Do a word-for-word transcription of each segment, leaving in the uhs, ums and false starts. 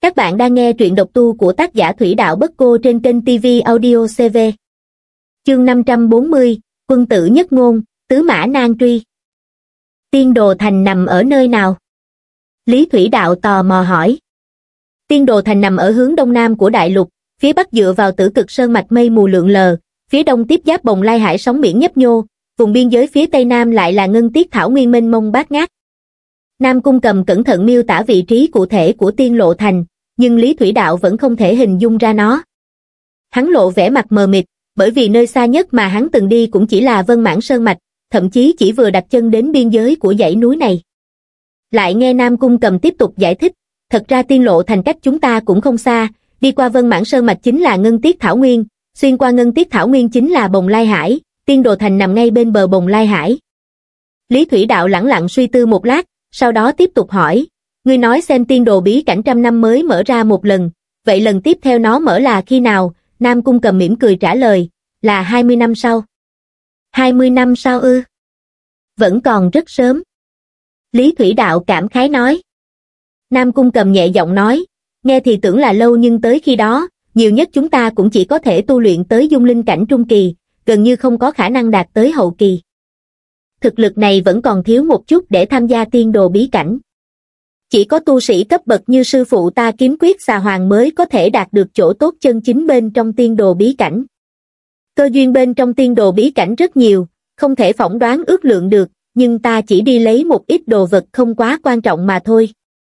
Các bạn đang nghe truyện độc tu của tác giả Thủy Đạo Bất Cô trên kênh ti vi Audio xê vê. Chương năm trăm bốn mươi, Quân tử nhất ngôn, tứ mã nan truy. Tiên Đồ Thành nằm ở nơi nào? Lý Thủy Đạo tò mò hỏi. Tiên Đồ Thành nằm ở hướng đông nam của đại lục, phía bắc dựa vào Tử Cực Sơn mạch mây mù lượn lờ, phía đông tiếp giáp Bồng Lai Hải sóng biển nhấp nhô, vùng biên giới phía tây nam lại là ngân tiết thảo nguyên mênh mông bát ngát. Nam Cung Cầm cẩn thận miêu tả vị trí cụ thể của Tiên Lộ Thành, nhưng Lý Thủy Đạo vẫn không thể hình dung ra nó. Hắn lộ vẻ mặt mờ mịt, bởi vì nơi xa nhất mà hắn từng đi cũng chỉ là Vân Mãn Sơn mạch, thậm chí chỉ vừa đặt chân đến biên giới của dãy núi này. Lại nghe Nam Cung Cầm tiếp tục giải thích, thật ra Tiên Lộ Thành cách chúng ta cũng không xa, đi qua Vân Mãn Sơn mạch chính là Ngân Tiết Thảo Nguyên, xuyên qua Ngân Tiết Thảo Nguyên chính là Bồng Lai Hải, Tiên Đồ Thành nằm ngay bên bờ Bồng Lai Hải. Lý Thủy Đạo lẳng lặng suy tư một lát, sau đó tiếp tục hỏi, ngươi nói xem tiên đồ bí cảnh trăm năm mới mở ra một lần, vậy lần tiếp theo nó mở là khi nào? Nam Cung Cầm mỉm cười trả lời, là hai mươi năm sau. hai mươi năm sau ư? Vẫn còn rất sớm. Lý Thủy Đạo cảm khái nói. Nam Cung Cầm nhẹ giọng nói, nghe thì tưởng là lâu nhưng tới khi đó, nhiều nhất chúng ta cũng chỉ có thể tu luyện tới dung linh cảnh trung kỳ, gần như không có khả năng đạt tới hậu kỳ. Thực lực này vẫn còn thiếu một chút để tham gia tiên đồ bí cảnh. Chỉ có tu sĩ cấp bậc như sư phụ ta Kiếm Quyết Xà Hoàng mới có thể đạt được chỗ tốt chân chính bên trong tiên đồ bí cảnh. Cơ duyên bên trong tiên đồ bí cảnh rất nhiều, không thể phỏng đoán ước lượng được, nhưng ta chỉ đi lấy một ít đồ vật không quá quan trọng mà thôi.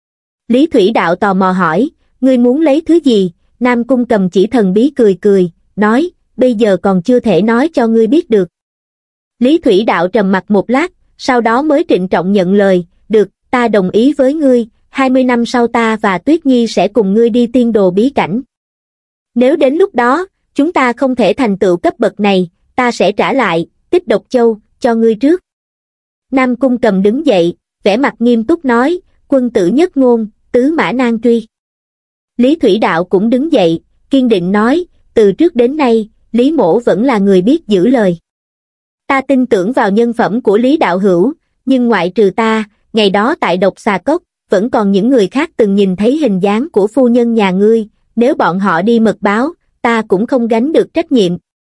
Lý Thủy Đạo tò mò hỏi, ngươi muốn lấy thứ gì? Nam Cung Cầm chỉ thần bí cười cười, nói, bây giờ còn chưa thể nói cho ngươi biết được. Lý Thủy Đạo trầm mặc một lát, sau đó mới trịnh trọng nhận lời, được, ta đồng ý với ngươi, hai mươi năm sau ta và Tuyết Nhi sẽ cùng ngươi đi tiên đồ bí cảnh. Nếu đến lúc đó, chúng ta không thể thành tựu cấp bậc này, ta sẽ trả lại, Tích Độc Châu, cho ngươi trước. Nam Cung Cầm đứng dậy, vẻ mặt nghiêm túc nói, quân tử nhất ngôn, tứ mã nan truy. Lý Thủy Đạo cũng đứng dậy, kiên định nói, từ trước đến nay, Lý Mỗ vẫn là người biết giữ lời. Ta tin tưởng vào nhân phẩm của Lý Đạo Hữu, nhưng ngoại trừ ta, ngày đó tại Độc Xà Cốc, vẫn còn những người khác từng nhìn thấy hình dáng của phu nhân nhà ngươi, nếu bọn họ đi mật báo, ta cũng không gánh được trách nhiệm.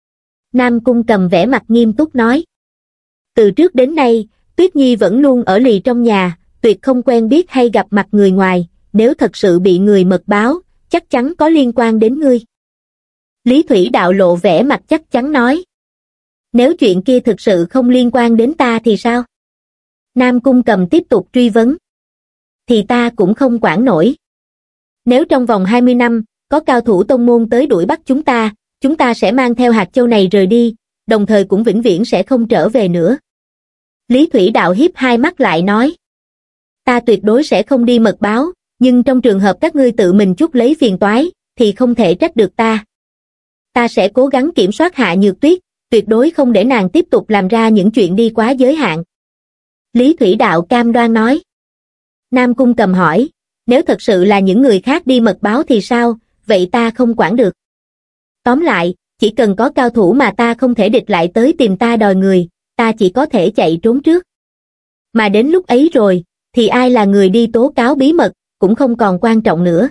Nam Cung Cầm vẻ mặt nghiêm túc nói. Từ trước đến nay, Tuyết Nhi vẫn luôn ở lì trong nhà, tuyệt không quen biết hay gặp mặt người ngoài, nếu thật sự bị người mật báo, chắc chắn có liên quan đến ngươi. Lý Thủy Đạo lộ vẻ mặt chắc chắn nói. Nếu chuyện kia thực sự không liên quan đến ta thì sao? Nam Cung Cầm tiếp tục truy vấn. Thì ta cũng không quản nổi. Nếu trong vòng hai mươi năm, có cao thủ tông môn tới đuổi bắt chúng ta, chúng ta sẽ mang theo hạt châu này rời đi, đồng thời cũng vĩnh viễn sẽ không trở về nữa. Lý Thủy Đạo hiếp hai mắt lại nói. Ta tuyệt đối sẽ không đi mật báo, nhưng trong trường hợp các ngươi tự mình chuốc lấy phiền toái, thì không thể trách được ta. Ta sẽ cố gắng kiểm soát Hạ Nhược Tuyết, tuyệt đối không để nàng tiếp tục làm ra những chuyện đi quá giới hạn. Lý Thủy Đạo cam đoan nói. Nam Cung Cầm hỏi, nếu thật sự là những người khác đi mật báo thì sao, vậy ta không quản được. Tóm lại, chỉ cần có cao thủ mà ta không thể địch lại tới tìm ta đòi người, ta chỉ có thể chạy trốn trước. Mà đến lúc ấy rồi, thì ai là người đi tố cáo bí mật, cũng không còn quan trọng nữa.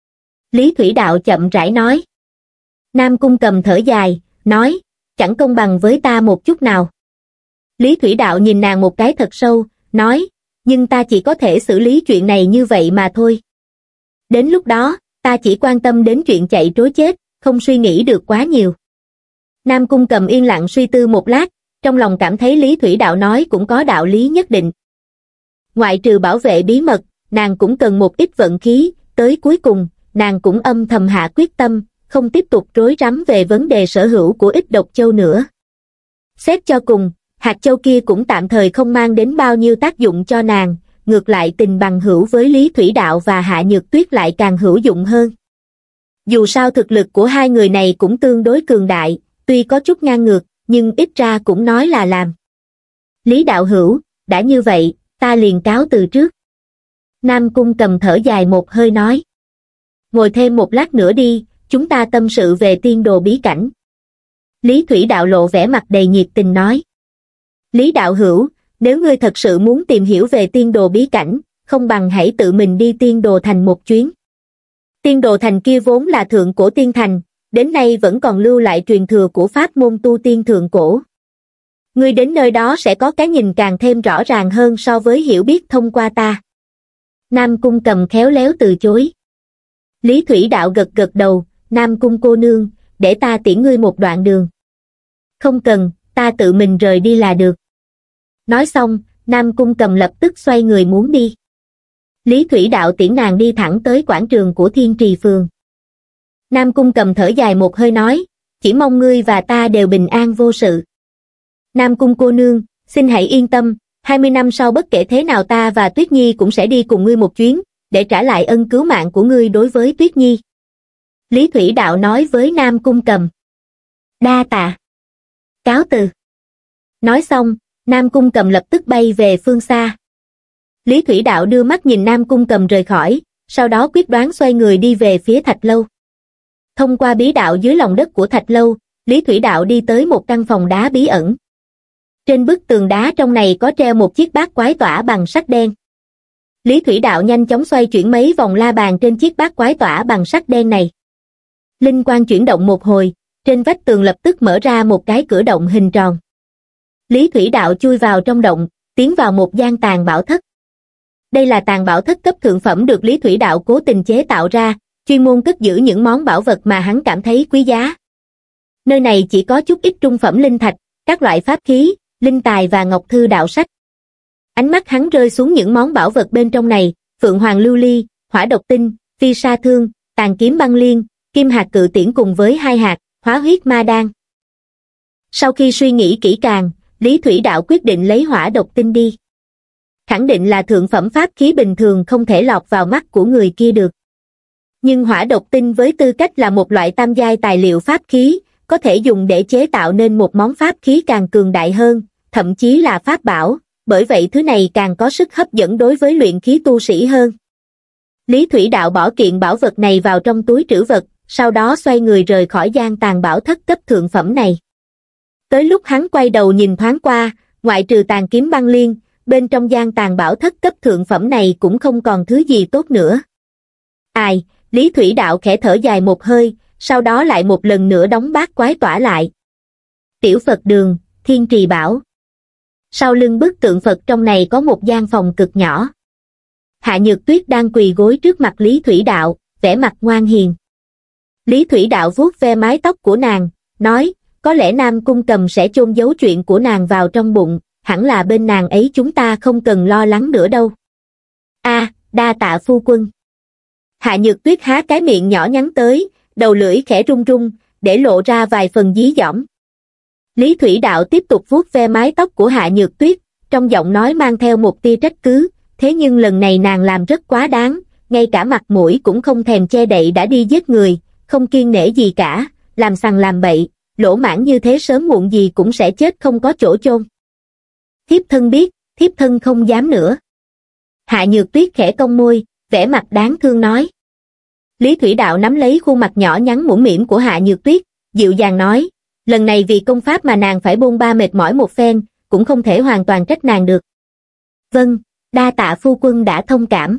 Lý Thủy Đạo chậm rãi nói. Nam Cung Cầm thở dài, nói, chẳng công bằng với ta một chút nào. Lý Thủy Đạo nhìn nàng một cái thật sâu, nói, nhưng ta chỉ có thể xử lý chuyện này như vậy mà thôi. Đến lúc đó, ta chỉ quan tâm đến chuyện chạy trối chết, không suy nghĩ được quá nhiều. Nam Cung Cầm yên lặng suy tư một lát, trong lòng cảm thấy Lý Thủy Đạo nói cũng có đạo lý nhất định. Ngoại trừ bảo vệ bí mật, nàng cũng cần một ít vận khí, tới cuối cùng, nàng cũng âm thầm hạ quyết tâm, không tiếp tục rối rắm về vấn đề sở hữu của Ít Độc Châu nữa. Xét cho cùng, hạt châu kia cũng tạm thời không mang đến bao nhiêu tác dụng cho nàng, ngược lại tình bằng hữu với Lý Thủy Đạo và Hạ Nhược Tuyết lại càng hữu dụng hơn. Dù sao thực lực của hai người này cũng tương đối cường đại, tuy có chút ngang ngược, nhưng ít ra cũng nói là làm. Lý Đạo Hữu, đã như vậy, ta liền cáo từ trước. Nam Cung Cầm thở dài một hơi nói. Ngồi thêm một lát nữa đi, chúng ta tâm sự về tiên đồ bí cảnh. Lý Thủy Đạo lộ vẻ mặt đầy nhiệt tình nói. Lý Đạo Hữu, nếu ngươi thật sự muốn tìm hiểu về tiên đồ bí cảnh, không bằng hãy tự mình đi tiên đồ thành một chuyến. Tiên Đồ Thành kia vốn là thượng cổ tiên thành, đến nay vẫn còn lưu lại truyền thừa của pháp môn tu tiên thượng cổ. Ngươi đến nơi đó sẽ có cái nhìn càng thêm rõ ràng hơn so với hiểu biết thông qua ta. Nam Cung Cầm khéo léo từ chối. Lý Thủy Đạo gật gật đầu, Nam Cung cô nương, để ta tiễn ngươi một đoạn đường. Không cần, ta tự mình rời đi là được. Nói xong, Nam Cung Cầm lập tức xoay người muốn đi. Lý Thủy Đạo tiễn nàng đi thẳng tới quảng trường của Thiên Trì Phường. Nam Cung Cầm thở dài một hơi nói, chỉ mong ngươi và ta đều bình an vô sự. Nam Cung cô nương, xin hãy yên tâm, hai mươi năm sau bất kể thế nào ta và Tuyết Nhi cũng sẽ đi cùng ngươi một chuyến, để trả lại ân cứu mạng của ngươi đối với Tuyết Nhi. Lý Thủy Đạo nói với Nam Cung Cầm. Đa tạ. Cáo từ. Nói xong, Nam Cung Cầm lập tức bay về phương xa. Lý Thủy Đạo đưa mắt nhìn Nam Cung Cầm rời khỏi, sau đó quyết đoán xoay người đi về phía Thạch Lâu. Thông qua bí đạo dưới lòng đất của Thạch Lâu, Lý Thủy Đạo đi tới một căn phòng đá bí ẩn. Trên bức tường đá trong này có treo một chiếc bát quái tỏa bằng sắt đen. Lý Thủy Đạo nhanh chóng xoay chuyển mấy vòng la bàn trên chiếc bát quái tỏa bằng sắt đen này. Linh quang chuyển động một hồi, trên vách tường lập tức mở ra một cái cửa động hình tròn. Lý Thủy Đạo chui vào trong động, tiến vào một gian tàng bảo thất. Đây là tàng bảo thất cấp thượng phẩm được Lý Thủy Đạo cố tình chế tạo ra, chuyên môn cất giữ những món bảo vật mà hắn cảm thấy quý giá. Nơi này chỉ có chút ít trung phẩm linh thạch, các loại pháp khí, linh tài và ngọc thư đạo sách. Ánh mắt hắn rơi xuống những món bảo vật bên trong này, Phượng Hoàng Lưu Ly, Hỏa Độc Tinh, Phi Sa Thương, Tàn Kiếm Băng Liên, Kim Hạt Cự Tiễn cùng với hai hạt, Hóa Huyết Ma Đan. Sau khi suy nghĩ kỹ càng, Lý Thủy Đạo quyết định lấy Hỏa Độc Tinh đi. Khẳng định là thượng phẩm pháp khí bình thường không thể lọt vào mắt của người kia được. Nhưng Hỏa Độc Tinh với tư cách là một loại tam giai tài liệu pháp khí, có thể dùng để chế tạo nên một món pháp khí càng cường đại hơn, thậm chí là pháp bảo, bởi vậy thứ này càng có sức hấp dẫn đối với luyện khí tu sĩ hơn. Lý Thủy Đạo bỏ kiện bảo vật này vào trong túi trữ vật, sau đó xoay người rời khỏi gian tàng bảo thất cấp thượng phẩm này. Tới lúc hắn quay đầu nhìn thoáng qua, ngoại trừ Tàn Kiếm Băng Liên, bên trong gian tàng bảo thất cấp thượng phẩm này cũng không còn thứ gì tốt nữa. Ai, Lý Thủy Đạo khẽ thở dài một hơi, sau đó lại một lần nữa đóng bát quái tỏa lại. Tiểu Phật Đường, Thiên Trì Bảo. Sau lưng bức tượng Phật trong này có một gian phòng cực nhỏ. Hạ Nhược Tuyết đang quỳ gối trước mặt Lý Thủy Đạo, vẻ mặt ngoan hiền. Lý Thủy Đạo vuốt ve mái tóc của nàng, nói, có lẽ Nam Cung Cầm sẽ chôn giấu chuyện của nàng vào trong bụng, hẳn là bên nàng ấy chúng ta không cần lo lắng nữa đâu. A, à, đa tạ phu quân. Hạ Nhược Tuyết há cái miệng nhỏ nhắn tới, đầu lưỡi khẽ rung rung, để lộ ra vài phần dí dỏm. Lý Thủy Đạo tiếp tục vuốt ve mái tóc của Hạ Nhược Tuyết, trong giọng nói mang theo một tia trách cứ, thế nhưng lần này nàng làm rất quá đáng, ngay cả mặt mũi cũng không thèm che đậy đã đi giết người, không kiêng nể gì cả, làm sằng làm bậy, lỗ mãng như thế sớm muộn gì cũng sẽ chết không có chỗ chôn. Thiếp thân biết, thiếp thân không dám nữa. Hạ Nhược Tuyết khẽ cong môi, vẻ mặt đáng thương nói. Lý Thủy Đạo nắm lấy khuôn mặt nhỏ nhắn mũm mĩm của Hạ Nhược Tuyết, dịu dàng nói, lần này vì công pháp mà nàng phải bôn ba mệt mỏi một phen, cũng không thể hoàn toàn trách nàng được. Vâng, đa tạ phu quân đã thông cảm.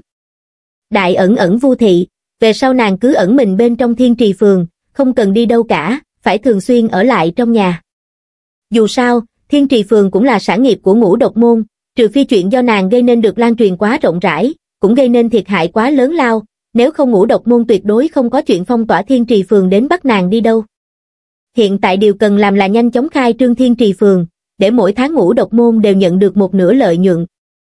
Đại ẩn ẩn Vu thị, về sau nàng cứ ẩn mình bên trong Thiên Trì Phường, không cần đi đâu cả, phải thường xuyên ở lại trong nhà. Dù sao, Thiên Trì Phường cũng là sản nghiệp của Ngũ Độc Môn, trừ phi chuyện do nàng gây nên được lan truyền quá rộng rãi, cũng gây nên thiệt hại quá lớn lao, nếu không Ngũ Độc Môn tuyệt đối không có chuyện phong tỏa Thiên Trì Phường đến bắt nàng đi đâu. Hiện tại điều cần làm là nhanh chóng khai trương Thiên Trì Phường, để mỗi tháng Ngũ Độc Môn đều nhận được một nửa lợi nhuận.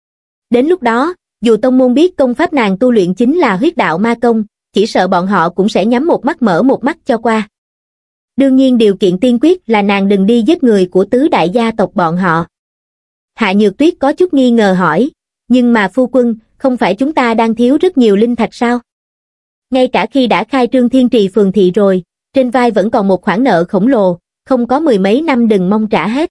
Đến lúc đó, dù tông môn biết công pháp nàng tu luyện chính là huyết đạo ma công, chỉ sợ bọn họ cũng sẽ nhắm một mắt mở một mắt cho qua. Đương nhiên điều kiện tiên quyết là nàng đừng đi giết người của tứ đại gia tộc bọn họ. Hạ Nhược Tuyết có chút nghi ngờ hỏi, nhưng mà phu quân, không phải chúng ta đang thiếu rất nhiều linh thạch sao? Ngay cả khi đã khai trương Thiên Trì Phường thị rồi, trên vai vẫn còn một khoản nợ khổng lồ, không có mười mấy năm đừng mong trả hết.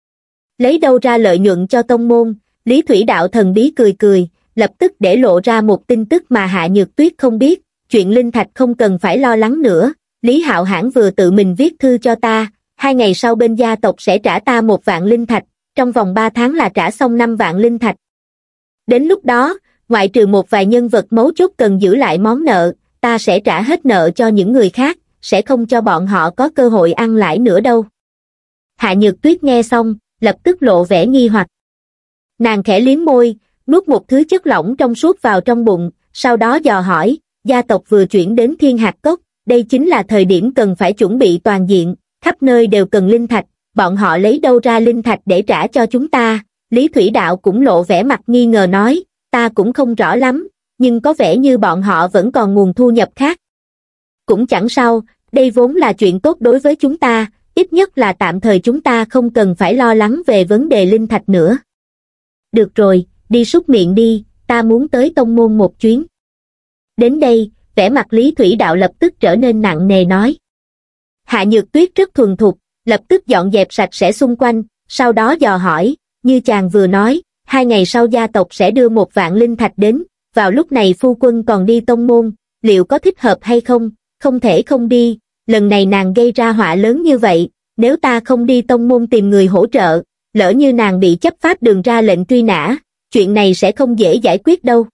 Lấy đâu ra lợi nhuận cho tông môn? Lý Thủy Đạo thần bí cười cười, lập tức để lộ ra một tin tức mà Hạ Nhược Tuyết không biết, chuyện linh thạch không cần phải lo lắng nữa, Lý Hạo Hãn vừa tự mình viết thư cho ta, hai ngày sau bên gia tộc sẽ trả ta một vạn linh thạch, trong vòng ba tháng là trả xong năm vạn linh thạch. Đến lúc đó, ngoại trừ một vài nhân vật mấu chốt cần giữ lại món nợ, ta sẽ trả hết nợ cho những người khác, sẽ không cho bọn họ có cơ hội ăn lãi nữa đâu. Hạ Nhược Tuyết nghe xong, lập tức lộ vẻ nghi hoặc. Nàng khẽ liếm môi, nuốt một thứ chất lỏng trong suốt vào trong bụng, sau đó dò hỏi, gia tộc vừa chuyển đến Thiên Hạt Cốc, đây chính là thời điểm cần phải chuẩn bị toàn diện, khắp nơi đều cần linh thạch, bọn họ lấy đâu ra linh thạch để trả cho chúng ta? Lý Thủy Đạo cũng lộ vẻ mặt nghi ngờ nói, ta cũng không rõ lắm, nhưng có vẻ như bọn họ vẫn còn nguồn thu nhập khác. Cũng chẳng sao, đây vốn là chuyện tốt đối với chúng ta, ít nhất là tạm thời chúng ta không cần phải lo lắng về vấn đề linh thạch nữa. Được rồi, đi súc miệng đi, ta muốn tới tông môn một chuyến. Đến đây, vẻ mặt Lý Thủy Đạo lập tức trở nên nặng nề nói. Hạ Nhược Tuyết rất thuần thục, lập tức dọn dẹp sạch sẽ xung quanh, sau đó dò hỏi, như chàng vừa nói, hai ngày sau gia tộc sẽ đưa một vạn linh thạch đến, vào lúc này phu quân còn đi tông môn, liệu có thích hợp hay không? Không thể không đi, lần này nàng gây ra họa lớn như vậy, nếu ta không đi tông môn tìm người hỗ trợ, lỡ như nàng bị chấp pháp đường ra lệnh truy nã, chuyện này sẽ không dễ giải quyết đâu.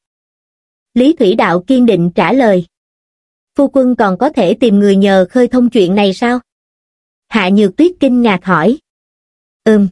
Lý Thủy Đạo kiên định trả lời. Phu quân còn có thể tìm người nhờ khơi thông chuyện này sao? Hạ Nhược Tuyết kinh ngạc hỏi. Ừm.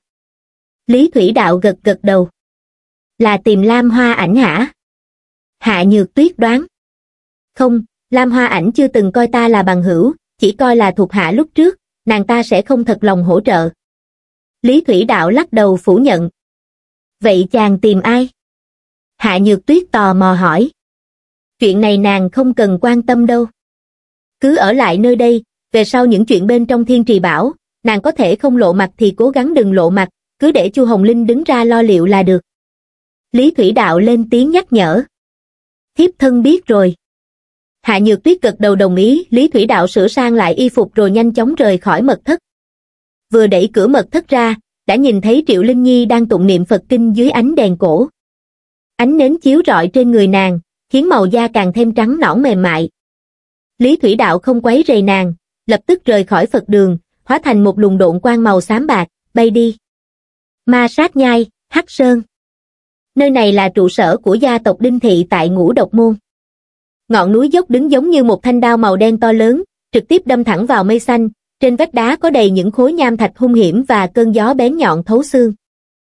Lý Thủy Đạo gật gật đầu. Là tìm Lam Hoa Ảnh hả? Hạ Nhược Tuyết đoán. Không, Lam Hoa Ảnh chưa từng coi ta là bằng hữu, chỉ coi là thuộc hạ lúc trước, nàng ta sẽ không thật lòng hỗ trợ. Lý Thủy Đạo lắc đầu phủ nhận. Vậy chàng tìm ai? Hạ Nhược Tuyết tò mò hỏi. Chuyện này nàng không cần quan tâm đâu. Cứ ở lại nơi đây, về sau những chuyện bên trong Thiên Trì Bảo, nàng có thể không lộ mặt thì cố gắng đừng lộ mặt, cứ để Chu Hồng Linh đứng ra lo liệu là được. Lý Thủy Đạo lên tiếng nhắc nhở. Thiếp thân biết rồi. Hạ Nhược Tuyết gật đầu đồng ý, Lý Thủy Đạo sửa sang lại y phục rồi nhanh chóng rời khỏi mật thất. Vừa đẩy cửa mật thất ra, đã nhìn thấy Triệu Linh Nhi đang tụng niệm Phật kinh dưới ánh đèn cổ. Ánh nến chiếu rọi trên người nàng, khiến màu da càng thêm trắng nõn mềm mại. Lý Thủy Đạo không quấy rầy nàng, lập tức rời khỏi Phật đường, hóa thành một luồng độn quang màu xám bạc, bay đi. Ma Sát Nhai, Hắc Sơn. Nơi này là trụ sở của gia tộc Đinh Thị tại Ngũ Độc Môn. Ngọn núi dốc đứng giống như một thanh đao màu đen to lớn, trực tiếp đâm thẳng vào mây xanh, trên vách đá có đầy những khối nham thạch hung hiểm và cơn gió bén nhọn thấu xương.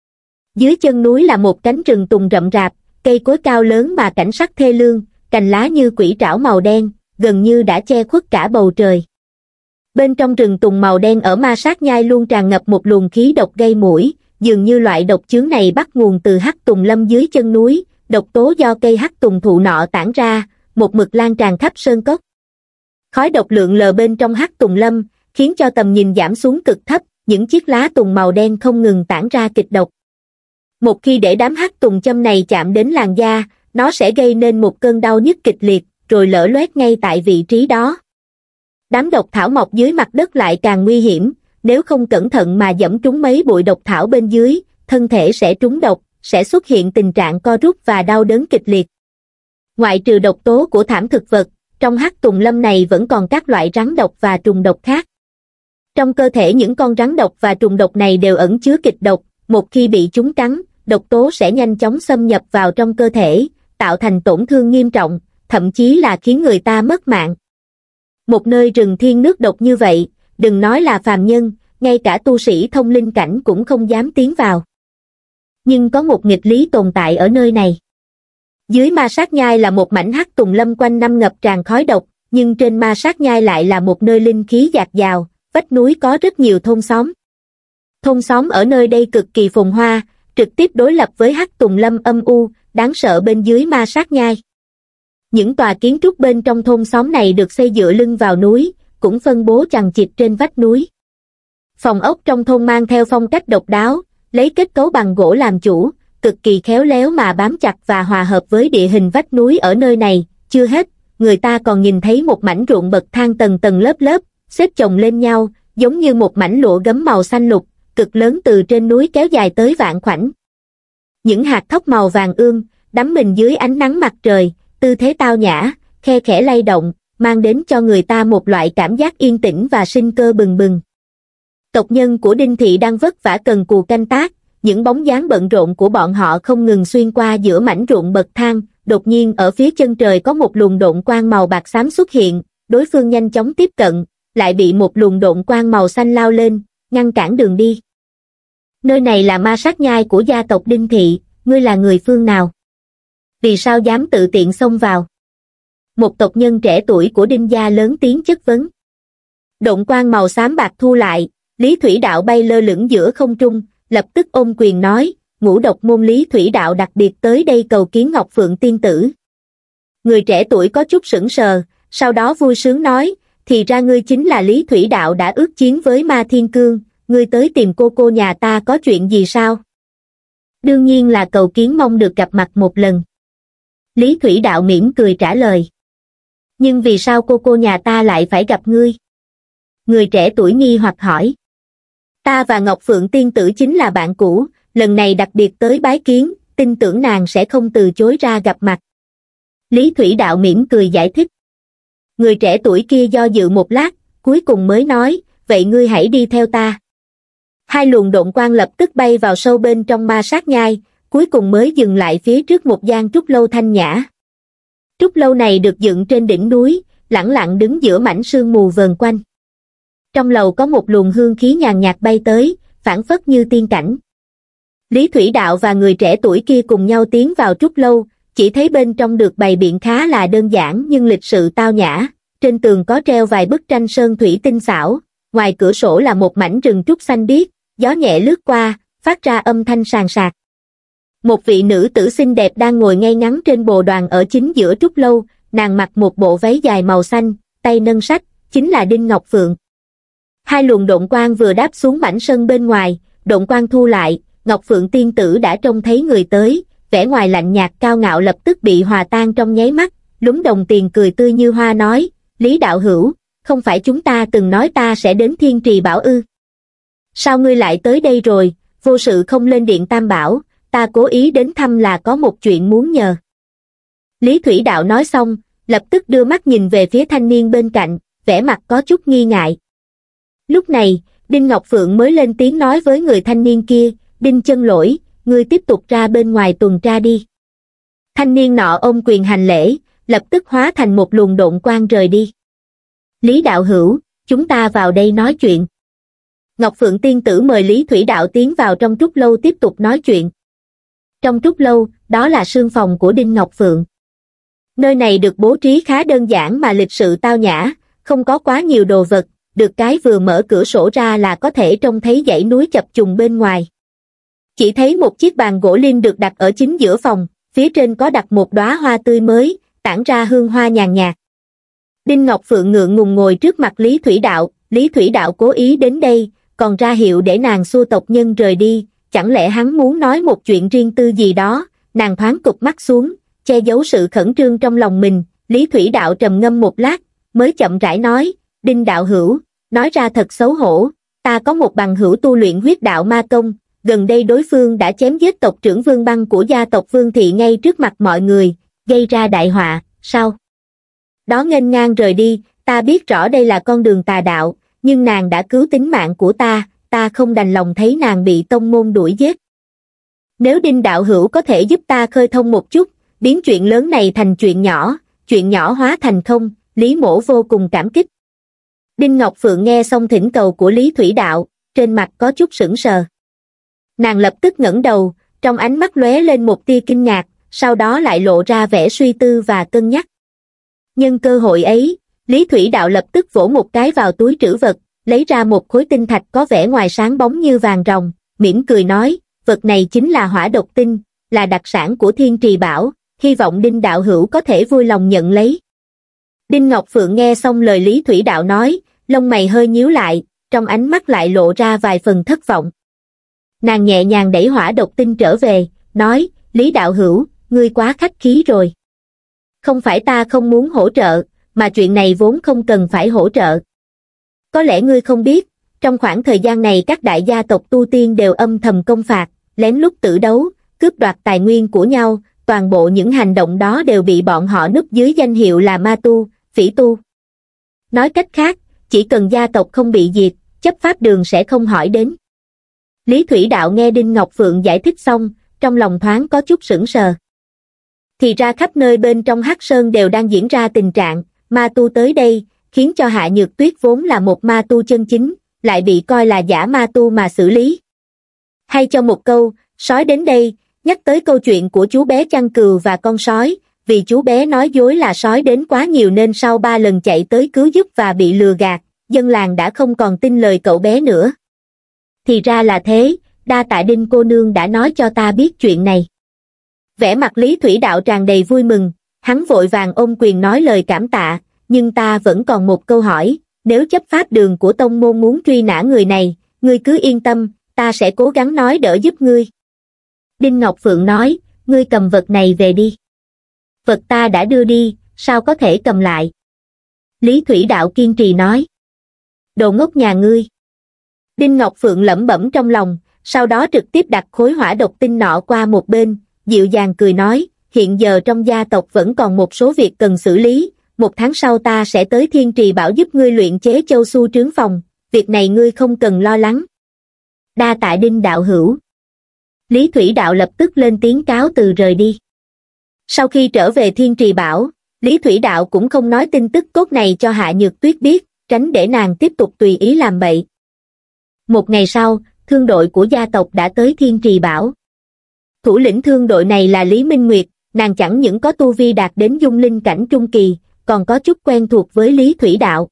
Dưới chân núi là một cánh rừng tùng rậm rạp, cây cối cao lớn mà cảnh sắc thê lương, cành lá như quỷ trảo màu đen, gần như đã che khuất cả bầu trời. Bên trong rừng tùng màu đen ở Ma Sát Nhai luôn tràn ngập một luồng khí độc gây mũi, dường như loại độc chướng này bắt nguồn từ hắc tùng lâm dưới chân núi, độc tố do cây hắc tùng thụ nọ tản ra, một mực lan tràn khắp sơn cốc. Khói độc lượn lờ bên trong hắc tùng lâm, khiến cho tầm nhìn giảm xuống cực thấp, những chiếc lá tùng màu đen không ngừng tản ra kịch độc. Một khi để đám hắc tùng châm này chạm đến làn da, nó sẽ gây nên một cơn đau nhức kịch liệt, rồi lở loét ngay tại vị trí đó. Đám độc thảo mọc dưới mặt đất lại càng nguy hiểm, nếu không cẩn thận mà giẫm trúng mấy bụi độc thảo bên dưới, thân thể sẽ trúng độc, sẽ xuất hiện tình trạng co rút và đau đớn kịch liệt. Ngoại trừ độc tố của thảm thực vật, trong hắc tùng lâm này vẫn còn các loại rắn độc và trùng độc khác. Trong cơ thể những con rắn độc và trùng độc này đều ẩn chứa kịch độc, một khi bị chúng cắn, độc tố sẽ nhanh chóng xâm nhập vào trong cơ thể, tạo thành tổn thương nghiêm trọng, thậm chí là khiến người ta mất mạng. Một nơi rừng thiên nước độc như vậy, đừng nói là phàm nhân, ngay cả tu sĩ thông linh cảnh cũng không dám tiến vào. Nhưng có một nghịch lý tồn tại ở nơi này. Dưới Ma Sát Nhai là một mảnh hắc tùng lâm quanh năm ngập tràn khói độc, nhưng trên Ma Sát Nhai lại là một nơi linh khí dạt dào, vách núi có rất nhiều thôn xóm. Thôn xóm ở nơi đây cực kỳ phồn hoa, trực tiếp đối lập với hắc tùng lâm âm u, đáng sợ bên dưới Ma Sát Nhai. Những tòa kiến trúc bên trong thôn xóm này được xây dựa lưng vào núi, cũng phân bố chằng chịt trên vách núi. Phòng ốc trong thôn mang theo phong cách độc đáo, lấy kết cấu bằng gỗ làm chủ, cực kỳ khéo léo mà bám chặt và hòa hợp với địa hình vách núi ở nơi này. Chưa hết, người ta còn nhìn thấy một mảnh ruộng bậc thang tầng tầng lớp lớp, xếp chồng lên nhau, giống như một mảnh lụa gấm màu xanh lục, cực lớn từ trên núi kéo dài tới vạn khoảnh. Những hạt thóc màu vàng ương, đắm mình dưới ánh nắng mặt trời, tư thế tao nhã, khe khẽ lay động, mang đến cho người ta một loại cảm giác yên tĩnh và sinh cơ bừng bừng. Tộc nhân của Đinh Thị đang vất vả cần cù canh tác, những bóng dáng bận rộn của bọn họ không ngừng xuyên qua giữa mảnh ruộng bậc thang, đột nhiên ở phía chân trời có một luồng độn quang màu bạc xám xuất hiện, đối phương nhanh chóng tiếp cận, lại bị một luồng độn quang màu xanh lao lên, ngăn cản đường đi. Nơi này là ma sát nhai của gia tộc Đinh Thị, ngươi là người phương nào? Vì sao dám tự tiện xông vào? Một tộc nhân trẻ tuổi của Đinh gia lớn tiếng chất vấn. Độn quang màu xám bạc thu lại, Lý Thủy Đạo bay lơ lửng giữa không trung, lập tức ôm quyền nói, Ngũ Độc môn Lý Thủy Đạo đặc biệt tới đây cầu kiến Ngọc Phượng tiên tử. Người trẻ tuổi có chút sững sờ, sau đó vui sướng nói, thì ra ngươi chính là Lý Thủy Đạo đã ước chiến với Ma Thiên Cương, ngươi tới tìm cô cô nhà ta có chuyện gì sao? Đương nhiên là cầu kiến mong được gặp mặt một lần. Lý Thủy Đạo mỉm cười trả lời. Nhưng vì sao cô cô nhà ta lại phải gặp ngươi? Người trẻ tuổi nghi hoặc hỏi. Ta và Ngọc Phượng tiên tử chính là bạn cũ, lần này đặc biệt tới bái kiến, tin tưởng nàng sẽ không từ chối ra gặp mặt. Lý Thủy Đạo mỉm cười giải thích. Người trẻ tuổi kia do dự một lát, cuối cùng mới nói, vậy ngươi hãy đi theo ta. Hai luồng độn quang lập tức bay vào sâu bên trong ma sát nhai, cuối cùng mới dừng lại phía trước một gian trúc lâu thanh nhã. Trúc lâu này được dựng trên đỉnh núi, lẳng lặng đứng giữa mảnh sương mù vờn quanh. Trong lầu có một luồng hương khí nhàn nhạt bay tới, phảng phất như tiên cảnh. Lý Thủy Đạo và người trẻ tuổi kia cùng nhau tiến vào trúc lâu, chỉ thấy bên trong được bày biện khá là đơn giản nhưng lịch sự tao nhã, trên tường có treo vài bức tranh sơn thủy tinh xảo, ngoài cửa sổ là một mảnh rừng trúc xanh biếc, gió nhẹ lướt qua, phát ra âm thanh sàn sạc. Một vị nữ tử xinh đẹp đang ngồi ngay ngắn trên bồ đoàn ở chính giữa trúc lâu, nàng mặc một bộ váy dài màu xanh, tay nâng sách, chính là Đinh Ngọc Phượng. Hai luồng độn quang vừa đáp xuống mảnh sân bên ngoài, độn quang thu lại, Ngọc Phượng tiên tử đã trông thấy người tới, vẻ ngoài lạnh nhạt cao ngạo lập tức bị hòa tan trong nháy mắt, lúm đồng tiền cười tươi như hoa nói, Lý đạo hữu, không phải chúng ta từng nói ta sẽ đến Thiên Trì Bảo ư? Sao ngươi lại tới đây rồi, vô sự không lên điện Tam Bảo, ta cố ý đến thăm là có một chuyện muốn nhờ. Lý Thủy Đạo nói xong, lập tức đưa mắt nhìn về phía thanh niên bên cạnh, vẻ mặt có chút nghi ngại. Lúc này, Đinh Ngọc Phượng mới lên tiếng nói với người thanh niên kia, Đinh Chân Lỗi, ngươi tiếp tục ra bên ngoài tuần tra đi. Thanh niên nọ ôm quyền hành lễ, lập tức hóa thành một luồng độn quang rời đi. Lý đạo hữu, chúng ta vào đây nói chuyện. Ngọc Phượng tiên tử mời Lý Thủy Đạo tiến vào trong trúc lâu tiếp tục nói chuyện. Trong trúc lâu, đó là sương phòng của Đinh Ngọc Phượng. Nơi này được bố trí khá đơn giản mà lịch sự tao nhã, không có quá nhiều đồ vật, được cái vừa mở cửa sổ ra là có thể trông thấy dãy núi chập trùng bên ngoài. Chỉ thấy một chiếc bàn gỗ lim được đặt ở chính giữa phòng, phía trên có đặt một đóa hoa tươi mới, tản ra hương hoa nhàn nhạt. Đinh Ngọc Phượng ngượng ngùng ngồi trước mặt Lý Thủy Đạo, Lý Thủy Đạo cố ý đến đây, còn ra hiệu để nàng xua tộc nhân rời đi, chẳng lẽ hắn muốn nói một chuyện riêng tư gì đó, nàng thoáng cụp mắt xuống, che giấu sự khẩn trương trong lòng mình, Lý Thủy Đạo trầm ngâm một lát, mới chậm rãi nói, Đinh đạo hữu, nói ra thật xấu hổ, ta có một bằng hữu tu luyện huyết đạo ma công, gần đây đối phương đã chém giết tộc trưởng Vương Băng của gia tộc Vương Thị ngay trước mặt mọi người, gây ra đại họa, sao? Đó nghênh ngang rời đi, ta biết rõ đây là con đường tà đạo, nhưng nàng đã cứu tính mạng của ta, ta không đành lòng thấy nàng bị tông môn đuổi giết. Nếu Đinh đạo hữu có thể giúp ta khơi thông một chút, biến chuyện lớn này thành chuyện nhỏ, chuyện nhỏ hóa thành không, Lý Mỗ vô cùng cảm kích. Đinh Ngọc Phượng nghe xong thỉnh cầu của Lý Thủy Đạo, trên mặt có chút sững sờ. Nàng lập tức ngẩng đầu, trong ánh mắt lóe lên một tia kinh ngạc, sau đó lại lộ ra vẻ suy tư và cân nhắc. Nhân cơ hội ấy, Lý Thủy Đạo lập tức vỗ một cái vào túi trữ vật, lấy ra một khối tinh thạch có vẻ ngoài sáng bóng như vàng ròng, mỉm cười nói, vật này chính là hỏa độc tinh, là đặc sản của Thiên Trì Bảo, hy vọng Đinh đạo hữu có thể vui lòng nhận lấy. Đinh Ngọc Phượng nghe xong lời Lý Thủy Đạo nói, lông mày hơi nhíu lại, trong ánh mắt lại lộ ra vài phần thất vọng. Nàng nhẹ nhàng đẩy hỏa độc tinh trở về, nói, Lý đạo hữu, ngươi quá khách khí rồi. Không phải ta không muốn hỗ trợ, mà chuyện này vốn không cần phải hỗ trợ. Có lẽ ngươi không biết, trong khoảng thời gian này các đại gia tộc tu tiên đều âm thầm công phạt, lén lút tử đấu, cướp đoạt tài nguyên của nhau, toàn bộ những hành động đó đều bị bọn họ núp dưới danh hiệu là ma tu, phỉ tu. Nói cách khác, chỉ cần gia tộc không bị diệt, chấp pháp đường sẽ không hỏi đến. Lý Thủy Đạo nghe Đinh Ngọc Phượng giải thích xong, trong lòng thoáng có chút sững sờ. Thì ra khắp nơi bên trong Hắc Sơn đều đang diễn ra tình trạng ma tu tới đây, khiến cho Hạ Nhược Tuyết vốn là một ma tu chân chính, lại bị coi là giả ma tu mà xử lý. Hay cho một câu, sói đến đây, nhắc tới câu chuyện của chú bé chăn cừu và con sói, vì chú bé nói dối là sói đến quá nhiều nên sau ba lần chạy tới cứu giúp và bị lừa gạt, dân làng đã không còn tin lời cậu bé nữa. Thì ra là thế, đa tạ Đinh cô nương đã nói cho ta biết chuyện này. Vẻ mặt Lý Thủy Đạo tràn đầy vui mừng, hắn vội vàng ôm quyền nói lời cảm tạ, nhưng ta vẫn còn một câu hỏi, nếu chấp pháp đường của tông môn muốn truy nã người này, ngươi cứ yên tâm, ta sẽ cố gắng nói đỡ giúp ngươi. Đinh Ngọc Phượng nói, ngươi cầm vật này về đi. Vật ta đã đưa đi, sao có thể cầm lại? Lý Thủy Đạo kiên trì nói. Đồ ngốc nhà ngươi. Đinh Ngọc Phượng lẩm bẩm trong lòng, sau đó trực tiếp đặt khối hỏa độc tinh nọ qua một bên, dịu dàng cười nói, hiện giờ trong gia tộc vẫn còn một số việc cần xử lý, một tháng sau ta sẽ tới Thiên Trì Bảo giúp ngươi luyện chế châu su trướng phòng, việc này ngươi không cần lo lắng. Đa tạ Đinh đạo hữu. Lý Thủy Đạo lập tức lên tiếng cáo từ rời đi. Sau khi trở về Thiên Trì Bảo, Lý Thủy Đạo cũng không nói tin tức cốt này cho Hạ Nhược Tuyết biết, tránh để nàng tiếp tục tùy ý làm bậy. Một ngày sau, thương đội của gia tộc đã tới Thiên Trì Bảo. Thủ lĩnh thương đội này là Lý Minh Nguyệt, nàng chẳng những có tu vi đạt đến dung linh cảnh trung kỳ, còn có chút quen thuộc với Lý Thủy Đạo.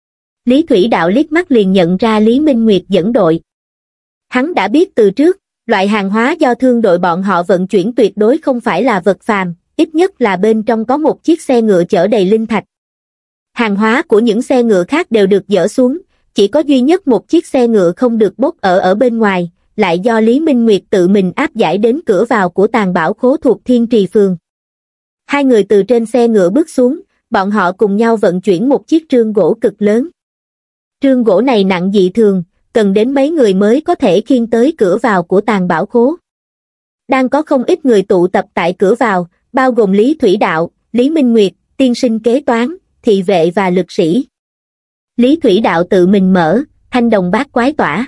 Lý Thủy Đạo liếc mắt liền nhận ra Lý Minh Nguyệt dẫn đội. Hắn đã biết từ trước, loại hàng hóa do thương đội bọn họ vận chuyển tuyệt đối không phải là vật phàm, ít nhất là bên trong có một chiếc xe ngựa chở đầy linh thạch. Hàng hóa của những xe ngựa khác đều được dỡ xuống, chỉ có duy nhất một chiếc xe ngựa không được bốc ở ở bên ngoài, lại do Lý Minh Nguyệt tự mình áp giải đến cửa vào của tàng bảo khố thuộc Thiên Trì Phường. Hai người từ trên xe ngựa bước xuống, bọn họ cùng nhau vận chuyển một chiếc trương gỗ cực lớn. Trương gỗ này nặng dị thường, cần đến mấy người mới có thể khiêng tới cửa vào của tàng bảo khố. Đang có không ít người tụ tập tại cửa vào, bao gồm Lý Thủy Đạo, Lý Minh Nguyệt, tiên sinh kế toán, thị vệ và lực sĩ. Lý Thủy Đạo tự mình mở, thanh đồng bát quái tỏa.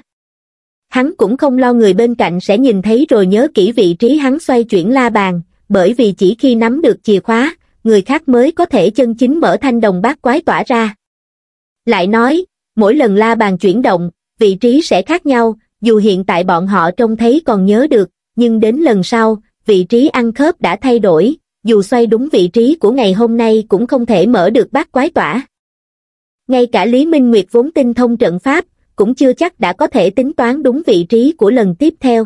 Hắn cũng không lo người bên cạnh sẽ nhìn thấy rồi nhớ kỹ vị trí hắn xoay chuyển la bàn, bởi vì chỉ khi nắm được chìa khóa, người khác mới có thể chân chính mở thanh đồng bát quái tỏa ra. Lại nói, mỗi lần la bàn chuyển động, vị trí sẽ khác nhau, dù hiện tại bọn họ trông thấy còn nhớ được, nhưng đến lần sau, vị trí ăn khớp đã thay đổi, dù xoay đúng vị trí của ngày hôm nay cũng không thể mở được bát quái tỏa. Ngay cả Lý Minh Nguyệt vốn tinh thông trận pháp, cũng chưa chắc đã có thể tính toán đúng vị trí của lần tiếp theo.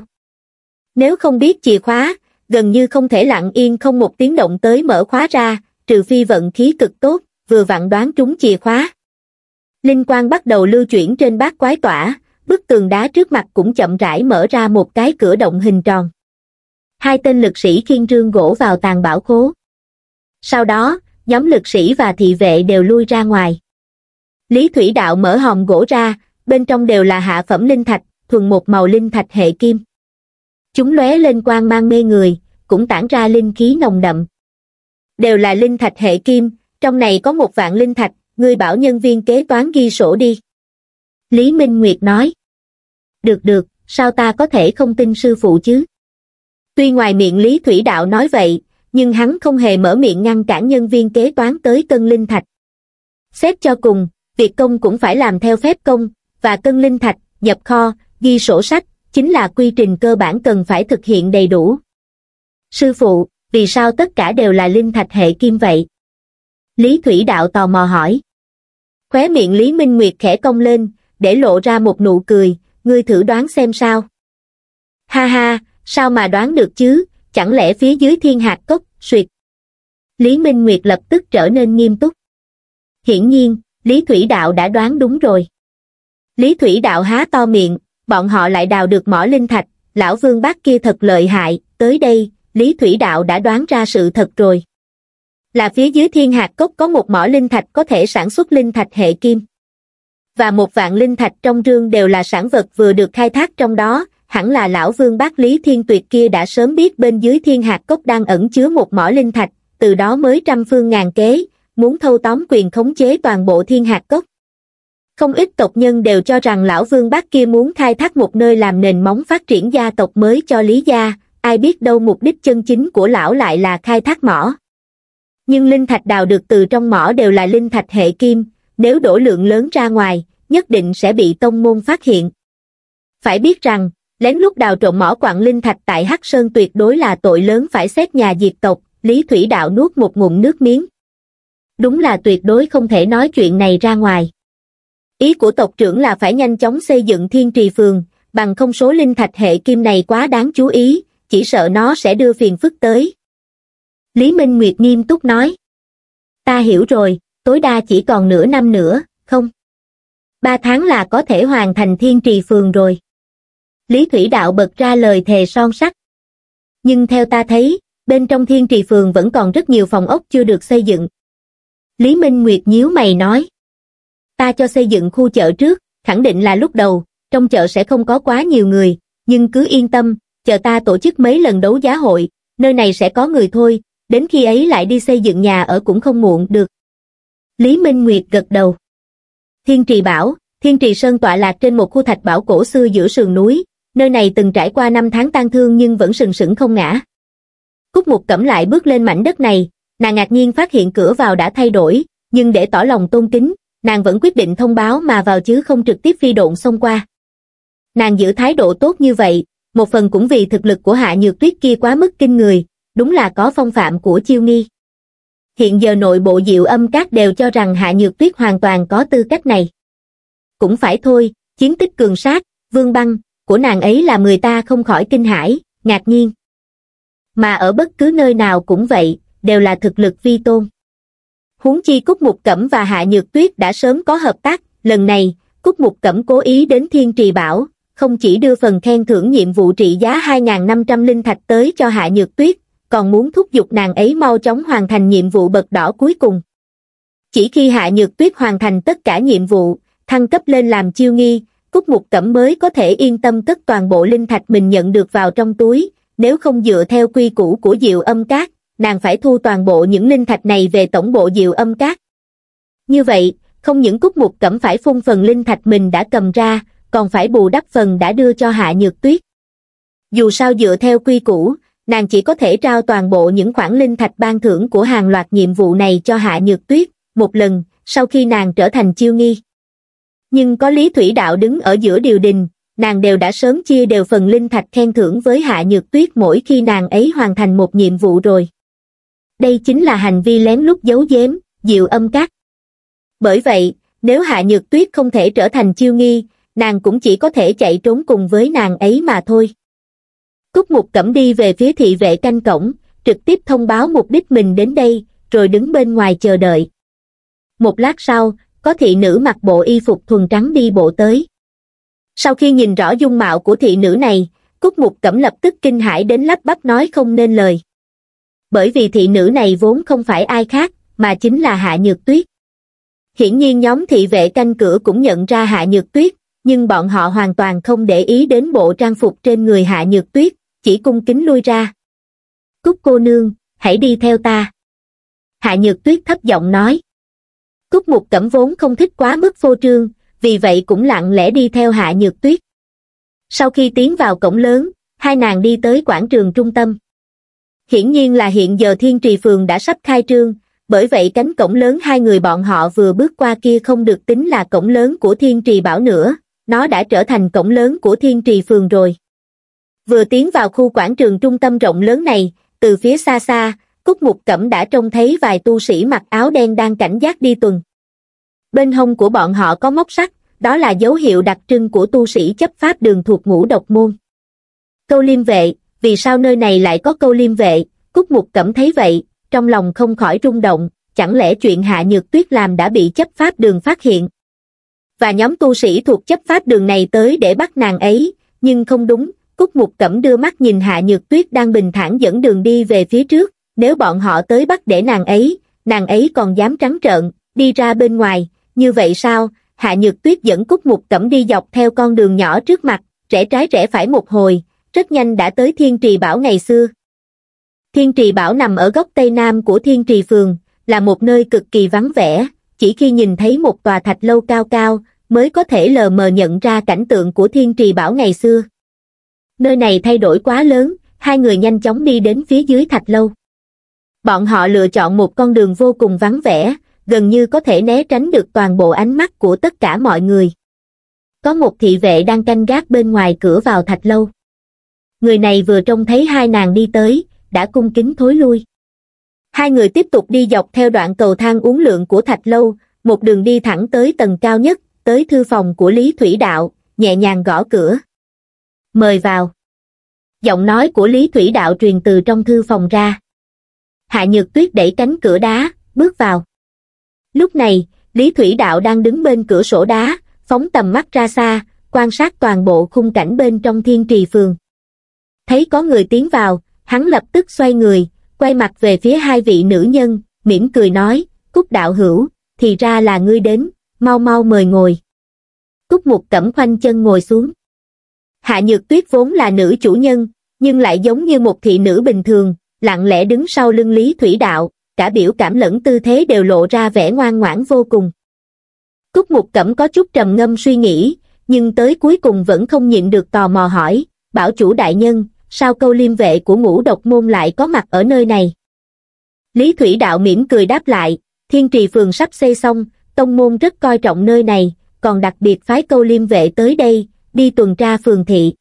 Nếu không biết chìa khóa, gần như không thể lặng yên không một tiếng động tới mở khóa ra, trừ phi vận khí cực tốt, vừa vặn đoán trúng chìa khóa. Linh quang bắt đầu lưu chuyển trên bát quái tỏa, bức tường đá trước mặt cũng chậm rãi mở ra một cái cửa động hình tròn. Hai tên lực sĩ khiêng trương gỗ vào tàng bảo khố. Sau đó, nhóm lực sĩ và thị vệ đều lui ra ngoài. Lý Thủy Đạo mở hòm gỗ ra, bên trong đều là hạ phẩm linh thạch, thuần một màu linh thạch hệ kim. Chúng lóe lên quang mang mê người, cũng tản ra linh khí nồng đậm. Đều là linh thạch hệ kim, trong này có một vạn linh thạch, ngươi bảo nhân viên kế toán ghi sổ đi. Lý Minh Nguyệt nói. Được được, sao ta có thể không tin sư phụ chứ? Tuy ngoài miệng Lý Thủy Đạo nói vậy, nhưng hắn không hề mở miệng ngăn cản nhân viên kế toán tới cân linh thạch. Xét cho cùng, việc công cũng phải làm theo phép công, và cân linh thạch, nhập kho, ghi sổ sách, chính là quy trình cơ bản cần phải thực hiện đầy đủ. Sư phụ, vì sao tất cả đều là linh thạch hệ kim vậy? Lý Thủy Đạo tò mò hỏi. Khóe miệng Lý Minh Nguyệt khẽ cong lên, để lộ ra một nụ cười, ngươi thử đoán xem sao. Ha ha, sao mà đoán được chứ, chẳng lẽ phía dưới thiên hạt cốc, suyệt. Lý Minh Nguyệt lập tức trở nên nghiêm túc. Hiển nhiên, Lý Thủy Đạo đã đoán đúng rồi. Lý Thủy Đạo há to miệng, bọn họ lại đào được mỏ linh thạch, lão Vương Bác kia thật lợi hại, tới đây, Lý Thủy Đạo đã đoán ra sự thật rồi. Là phía dưới thiên hạt cốc có một mỏ linh thạch có thể sản xuất linh thạch hệ kim. Và một vạn linh thạch trong rương đều là sản vật vừa được khai thác trong đó, hẳn là lão Vương Bác Lý Thiên Tuyệt kia đã sớm biết bên dưới thiên hạt cốc đang ẩn chứa một mỏ linh thạch, từ đó mới trăm phương ngàn kế, muốn thâu tóm quyền khống chế toàn bộ thiên hạt cốc. Không ít tộc nhân đều cho rằng lão Vương Bác kia muốn khai thác một nơi làm nền móng phát triển gia tộc mới cho Lý gia, ai biết đâu mục đích chân chính của lão lại là khai thác mỏ. Nhưng linh thạch đào được từ trong mỏ đều là linh thạch hệ kim, nếu đổ lượng lớn ra ngoài, nhất định sẽ bị tông môn phát hiện. Phải biết rằng, lén lút đào trộm mỏ quặng linh thạch tại Hắc Sơn tuyệt đối là tội lớn phải xét nhà diệt tộc. Lý Thủy Đạo nuốt một ngụm nước miếng. Đúng là tuyệt đối không thể nói chuyện này ra ngoài. Ý của tộc trưởng là phải nhanh chóng xây dựng Thiên Trì Phường, bằng không số linh thạch hệ kim này quá đáng chú ý, chỉ sợ nó sẽ đưa phiền phức tới. Lý Minh Nguyệt nghiêm túc nói. Ta hiểu rồi, tối đa chỉ còn nửa năm nữa, không? Ba tháng là có thể hoàn thành Thiên Trì Phường rồi. Lý Thủy Đạo bật ra lời thề son sắt. Nhưng theo ta thấy, bên trong Thiên Trì Phường vẫn còn rất nhiều phòng ốc chưa được xây dựng. Lý Minh Nguyệt nhíu mày nói. Ta cho xây dựng khu chợ trước, khẳng định là lúc đầu, trong chợ sẽ không có quá nhiều người, nhưng cứ yên tâm, chờ ta tổ chức mấy lần đấu giá hội, nơi này sẽ có người thôi, đến khi ấy lại đi xây dựng nhà ở cũng không muộn được. Lý Minh Nguyệt gật đầu. Thiên Trì Bảo, Thiên Trì Sơn tọa lạc trên một khu thạch bảo cổ xưa giữa sườn núi, nơi này từng trải qua năm tháng tang thương nhưng vẫn sừng sững không ngã. Cúc Mục Cẩm lại bước lên mảnh đất này, nàng ngạc nhiên phát hiện cửa vào đã thay đổi, nhưng để tỏ lòng tôn kính, nàng vẫn quyết định thông báo mà vào chứ không trực tiếp phi độn xông qua. Nàng giữ thái độ tốt như vậy, một phần cũng vì thực lực của Hạ Nhược Tuyết kia quá mức kinh người, đúng là có phong phạm của Chiêu Nghi. Hiện giờ nội bộ Diệu Âm Các đều cho rằng Hạ Nhược Tuyết hoàn toàn có tư cách này. Cũng phải thôi, chiến tích cường sát, vương băng, của nàng ấy làm người ta không khỏi kinh hãi, ngạc nhiên. Mà ở bất cứ nơi nào cũng vậy, đều là thực lực vi tôn. Huống chi Cúc Mục Cẩm và Hạ Nhược Tuyết đã sớm có hợp tác, lần này, Cúc Mục Cẩm cố ý đến Thiên Trì Bảo, không chỉ đưa phần khen thưởng nhiệm vụ trị giá hai nghìn năm trăm linh thạch tới cho Hạ Nhược Tuyết, còn muốn thúc giục nàng ấy mau chóng hoàn thành nhiệm vụ bậc đỏ cuối cùng. Chỉ khi Hạ Nhược Tuyết hoàn thành tất cả nhiệm vụ, thăng cấp lên làm chiêu nghi, Cúc Mục Cẩm mới có thể yên tâm cất toàn bộ linh thạch mình nhận được vào trong túi, nếu không dựa theo quy củ của Diệu Âm Các, nàng phải thu toàn bộ những linh thạch này về tổng bộ Diệu Âm Các. Như vậy, không những Cúc Mục Cẩm phải phun phần linh thạch mình đã cầm ra, còn phải bù đắp phần đã đưa cho Hạ Nhược Tuyết. Dù sao dựa theo quy củ, nàng chỉ có thể trao toàn bộ những khoản linh thạch ban thưởng của hàng loạt nhiệm vụ này cho Hạ Nhược Tuyết, một lần, sau khi nàng trở thành chiêu nghi. Nhưng có Lý Thủy Đạo đứng ở giữa điều đình, nàng đều đã sớm chia đều phần linh thạch khen thưởng với Hạ Nhược Tuyết mỗi khi nàng ấy hoàn thành một nhiệm vụ rồi. Đây chính là hành vi lén lút giấu giếm, Diệu Âm Các. Bởi vậy, nếu Hạ Nhược Tuyết không thể trở thành chiêu nghi, nàng cũng chỉ có thể chạy trốn cùng với nàng ấy mà thôi. Cúc Mục Cẩm đi về phía thị vệ canh cổng, trực tiếp thông báo mục đích mình đến đây, rồi đứng bên ngoài chờ đợi. Một lát sau, có thị nữ mặc bộ y phục thuần trắng đi bộ tới. Sau khi nhìn rõ dung mạo của thị nữ này, Cúc Mục Cẩm lập tức kinh hãi đến lắp bắp nói không nên lời. Bởi vì thị nữ này vốn không phải ai khác, mà chính là Hạ Nhược Tuyết. Hiển nhiên nhóm thị vệ canh cửa cũng nhận ra Hạ Nhược Tuyết, nhưng bọn họ hoàn toàn không để ý đến bộ trang phục trên người Hạ Nhược Tuyết, chỉ cung kính lui ra. Cúc cô nương, hãy đi theo ta. Hạ Nhược Tuyết thấp giọng nói. Cúc Mục Cẩm vốn không thích quá mức phô trương, vì vậy cũng lặng lẽ đi theo Hạ Nhược Tuyết. Sau khi tiến vào cổng lớn, hai nàng đi tới quảng trường trung tâm. Hiển nhiên là hiện giờ Thiên Trì Phường đã sắp khai trương, bởi vậy cánh cổng lớn hai người bọn họ vừa bước qua kia không được tính là cổng lớn của Thiên Trì Bảo nữa, nó đã trở thành cổng lớn của Thiên Trì Phường rồi. Vừa tiến vào khu quảng trường trung tâm rộng lớn này, từ phía xa xa, Cúc Mục Cẩm đã trông thấy vài tu sĩ mặc áo đen đang cảnh giác đi tuần. Bên hông của bọn họ có móc sắt, đó là dấu hiệu đặc trưng của tu sĩ chấp pháp đường thuộc Ngũ Độc Môn. Câu liêm vệ, vì sao nơi này lại có câu liêm vệ? Cúc Mục Cẩm thấy vậy, trong lòng không khỏi rung động, chẳng lẽ chuyện Hạ Nhược Tuyết làm đã bị chấp pháp đường phát hiện? Và nhóm tu sĩ thuộc chấp pháp đường này tới để bắt nàng ấy, nhưng không đúng, Cúc Mục Cẩm đưa mắt nhìn Hạ Nhược Tuyết đang bình thản dẫn đường đi về phía trước, nếu bọn họ tới bắt để nàng ấy, nàng ấy còn dám trắng trợn, đi ra bên ngoài, như vậy sao? Hạ Nhược Tuyết dẫn Cúc Mục Cẩm đi dọc theo con đường nhỏ trước mặt, rẽ trái rẽ phải một hồi, rất nhanh đã tới Thiên Trì Bảo ngày xưa. Thiên Trì Bảo nằm ở góc tây nam của Thiên Trì Phường, là một nơi cực kỳ vắng vẻ, chỉ khi nhìn thấy một tòa thạch lâu cao cao, mới có thể lờ mờ nhận ra cảnh tượng của Thiên Trì Bảo ngày xưa. Nơi này thay đổi quá lớn, hai người nhanh chóng đi đến phía dưới thạch lâu. Bọn họ lựa chọn một con đường vô cùng vắng vẻ, gần như có thể né tránh được toàn bộ ánh mắt của tất cả mọi người. Có một thị vệ đang canh gác bên ngoài cửa vào thạch lâu. Người này vừa trông thấy hai nàng đi tới, đã cung kính thối lui. Hai người tiếp tục đi dọc theo đoạn cầu thang uốn lượn của thạch lâu, một đường đi thẳng tới tầng cao nhất, tới thư phòng của Lý Thủy Đạo, nhẹ nhàng gõ cửa. Mời vào. Giọng nói của Lý Thủy Đạo truyền từ trong thư phòng ra. Hạ Nhược Tuyết đẩy cánh cửa đá, bước vào. Lúc này, Lý Thủy Đạo đang đứng bên cửa sổ đá, phóng tầm mắt ra xa, quan sát toàn bộ khung cảnh bên trong Thiên Trì Phường. Thấy có người tiến vào, hắn lập tức xoay người, quay mặt về phía hai vị nữ nhân, mỉm cười nói, Cúc đạo hữu, thì ra là ngươi đến, mau mau mời ngồi. Cúc Mục Cẩm khoanh chân ngồi xuống. Hạ Nhược Tuyết vốn là nữ chủ nhân, nhưng lại giống như một thị nữ bình thường, lặng lẽ đứng sau lưng Lý Thủy Đạo, cả biểu cảm lẫn tư thế đều lộ ra vẻ ngoan ngoãn vô cùng. Cúc Mục Cẩm có chút trầm ngâm suy nghĩ, nhưng tới cuối cùng vẫn không nhịn được tò mò hỏi, bảo chủ đại nhân, sao Câu Liêm vệ của Ngũ Độc môn lại có mặt ở nơi này? Lý Thủy Đạo mỉm cười đáp lại, Thiên Trì Phường sắp xây xong, tông môn rất coi trọng nơi này, còn đặc biệt phái Câu Liêm vệ tới đây, đi tuần tra phường thị.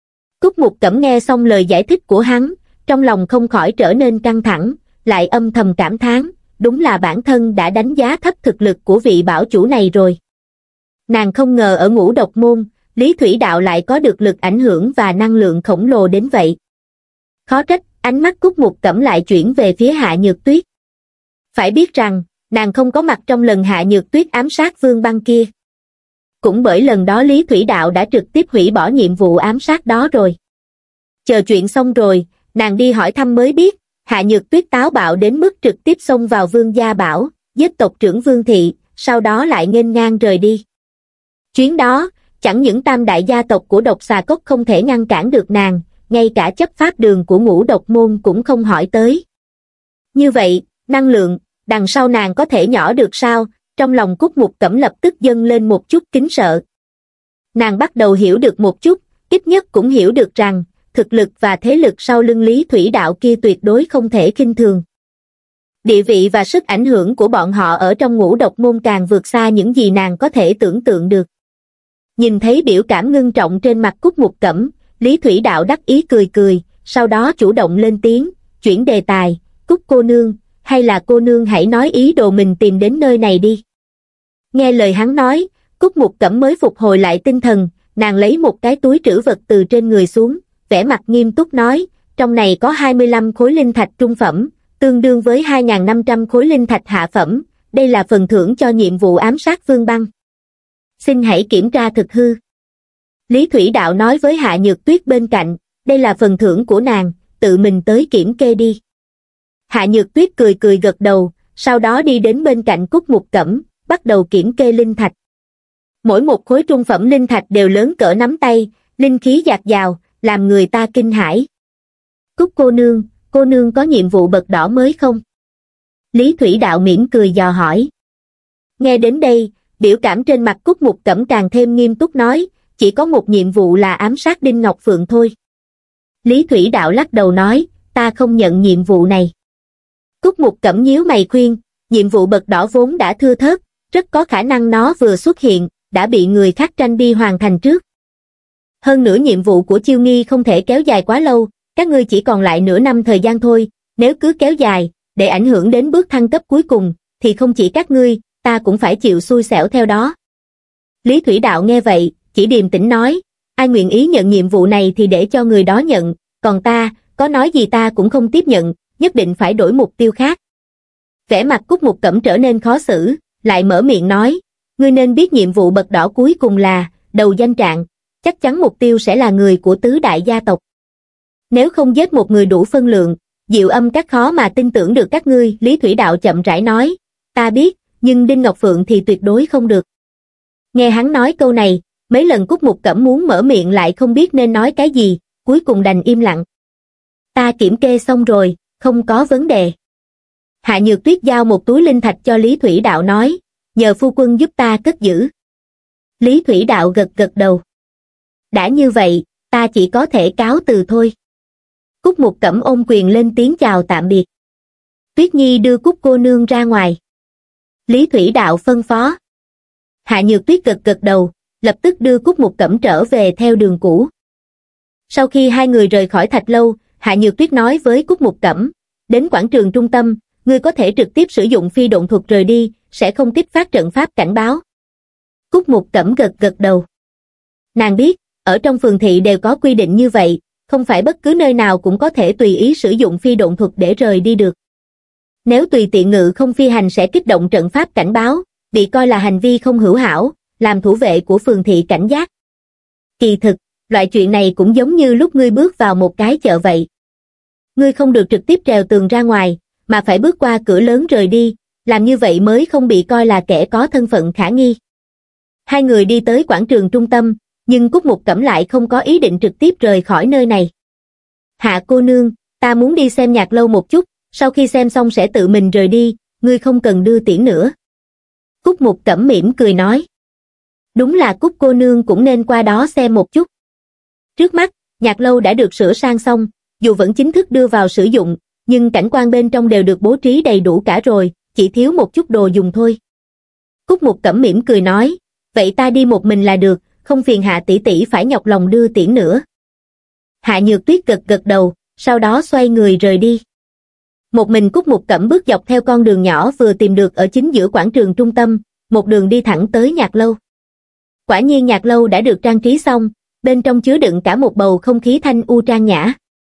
Cúc Mục Cẩm nghe xong lời giải thích của hắn, trong lòng không khỏi trở nên căng thẳng, lại âm thầm cảm thán, đúng là bản thân đã đánh giá thấp thực lực của vị bảo chủ này rồi. Nàng không ngờ ở Ngũ Độc môn, Lý Thủy Đạo lại có được lực ảnh hưởng và năng lượng khổng lồ đến vậy. Khó trách, ánh mắt Cúc Mục Cẩm lại chuyển về phía Hạ Nhược Tuyết. Phải biết rằng, nàng không có mặt trong lần Hạ Nhược Tuyết ám sát Vương Băng kia. Cũng bởi lần đó Lý Thủy Đạo đã trực tiếp hủy bỏ nhiệm vụ ám sát đó rồi. Chờ chuyện xong rồi, nàng đi hỏi thăm mới biết, Hạ Nhược Tuyết táo bạo đến mức trực tiếp xông vào Vương Gia Bảo, giết tộc trưởng Vương Thị, sau đó lại nghênh ngang rời đi. Chuyến đó, chẳng những tam đại gia tộc của Độc Xà Cốc không thể ngăn cản được nàng, ngay cả chấp pháp đường của Ngũ Độc môn cũng không hỏi tới. Như vậy, năng lượng, đằng sau nàng có thể nhỏ được sao? Trong lòng Cúc Mục Cẩm lập tức dâng lên một chút kính sợ. Nàng bắt đầu hiểu được một chút, ít nhất cũng hiểu được rằng, thực lực và thế lực sau lưng Lý Thủy Đạo kia tuyệt đối không thể khinh thường. Địa vị và sức ảnh hưởng của bọn họ ở trong Ngũ Độc môn càng vượt xa những gì nàng có thể tưởng tượng được. Nhìn thấy biểu cảm ngưng trọng trên mặt Cúc Mục Cẩm, Lý Thủy Đạo đắc ý cười cười, sau đó chủ động lên tiếng, chuyển đề tài, Cúc cô nương, hay là cô nương hãy nói ý đồ mình tìm đến nơi này đi. Nghe lời hắn nói, Cúc Mục Cẩm mới phục hồi lại tinh thần, nàng lấy một cái túi trữ vật từ trên người xuống, vẻ mặt nghiêm túc nói, trong này có hai mươi lăm khối linh thạch trung phẩm, tương đương với hai nghìn năm trăm khối linh thạch hạ phẩm, đây là phần thưởng cho nhiệm vụ ám sát Vương Băng. Xin hãy kiểm tra thực hư. Lý Thủy Đạo nói với Hạ Nhược Tuyết bên cạnh, đây là phần thưởng của nàng, tự mình tới kiểm kê đi. Hạ Nhược Tuyết cười cười gật đầu, sau đó đi đến bên cạnh Cúc Mục Cẩm, bắt đầu kiểm kê linh thạch. Mỗi một khối trung phẩm linh thạch đều lớn cỡ nắm tay, linh khí dạt dào, làm người ta kinh hãi. Cúc cô nương, cô nương có nhiệm vụ bậc đỏ mới không? Lý Thủy Đạo mỉm cười dò hỏi. Nghe đến đây, biểu cảm trên mặt Cúc Mục Cẩm càng thêm nghiêm túc nói, chỉ có một nhiệm vụ là ám sát Đinh Ngọc Phượng thôi. Lý Thủy Đạo lắc đầu nói, ta không nhận nhiệm vụ này. Cúc Mục Cẩm nhíu mày khuyên, nhiệm vụ bậc đỏ vốn đã thưa thớt, rất có khả năng nó vừa xuất hiện, đã bị người khác tranh đi hoàn thành trước. Hơn nữa nhiệm vụ của Chiêu Nghi không thể kéo dài quá lâu, các ngươi chỉ còn lại nửa năm thời gian thôi, nếu cứ kéo dài, để ảnh hưởng đến bước thăng cấp cuối cùng, thì không chỉ các ngươi, ta cũng phải chịu xui xẻo theo đó. Lý Thủy Đạo nghe vậy, chỉ điềm tĩnh nói, ai nguyện ý nhận nhiệm vụ này thì để cho người đó nhận, còn ta, có nói gì ta cũng không tiếp nhận, nhất định phải đổi mục tiêu khác. Vẻ mặt Cúc Mục Cẩm trở nên khó xử, lại mở miệng nói, ngươi nên biết nhiệm vụ bậc đỏ cuối cùng là, đầu danh trạng, chắc chắn mục tiêu sẽ là người của tứ đại gia tộc. Nếu không giết một người đủ phân lượng, Diệu Âm các khó mà tin tưởng được các ngươi. Lý Thủy Đạo chậm rãi nói, ta biết, nhưng Đinh Ngọc Phượng thì tuyệt đối không được. Nghe hắn nói câu này, mấy lần Cúc Mục Cẩm muốn mở miệng lại không biết nên nói cái gì, cuối cùng đành im lặng. Ta kiểm kê xong rồi, không có vấn đề. Hạ Nhược Tuyết giao một túi linh thạch cho Lý Thủy Đạo nói, nhờ phu quân giúp ta cất giữ. Lý Thủy Đạo gật gật đầu. Đã như vậy, ta chỉ có thể cáo từ thôi. Cúc Mục Cẩm ôm quyền lên tiếng chào tạm biệt. Tuyết Nhi đưa Cúc cô nương ra ngoài. Lý Thủy Đạo phân phó. Hạ Nhược Tuyết gật gật đầu, lập tức đưa Cúc Mục Cẩm trở về theo đường cũ. Sau khi hai người rời khỏi thạch lâu, Hạ Nhược Tuyết nói với Cúc Mục Cẩm, đến quảng trường trung tâm, ngươi có thể trực tiếp sử dụng phi độn thuật rời đi, sẽ không kích phát trận pháp cảnh báo. Cúc Mục Cẩm gật gật đầu. Nàng biết, ở trong phường thị đều có quy định như vậy, không phải bất cứ nơi nào cũng có thể tùy ý sử dụng phi độn thuật để rời đi được. Nếu tùy tiện ngự không phi hành sẽ kích động trận pháp cảnh báo, bị coi là hành vi không hữu hảo, làm thủ vệ của phường thị cảnh giác. Kỳ thực, loại chuyện này cũng giống như lúc ngươi bước vào một cái chợ vậy. Ngươi không được trực tiếp trèo tường ra ngoài, mà phải bước qua cửa lớn rời đi, làm như vậy mới không bị coi là kẻ có thân phận khả nghi. Hai người đi tới quảng trường trung tâm, nhưng Cúc Mục Cẩm lại không có ý định trực tiếp rời khỏi nơi này. Hạ cô nương, ta muốn đi xem nhạc lâu một chút, sau khi xem xong sẽ tự mình rời đi, ngươi không cần đưa tiễn nữa. Cúc Mục Cẩm mỉm cười nói. Đúng là Cúc cô nương cũng nên qua đó xem một chút. Trước mắt, nhạc lâu đã được sửa sang xong, dù vẫn chính thức đưa vào sử dụng, nhưng cảnh quan bên trong đều được bố trí đầy đủ cả rồi, chỉ thiếu một chút đồ dùng thôi. Cúc Mục Cẩm mỉm cười nói, vậy ta đi một mình là được, không phiền Hạ tỷ tỷ phải nhọc lòng đưa tiễn nữa. Hạ Nhược Tuyết gật gật đầu, sau đó xoay người rời đi. Một mình Cúc Mục Cẩm bước dọc theo con đường nhỏ vừa tìm được ở chính giữa quảng trường trung tâm, một đường đi thẳng tới nhạc lâu. Quả nhiên nhạc lâu đã được trang trí xong, bên trong chứa đựng cả một bầu không khí thanh u trang nhã.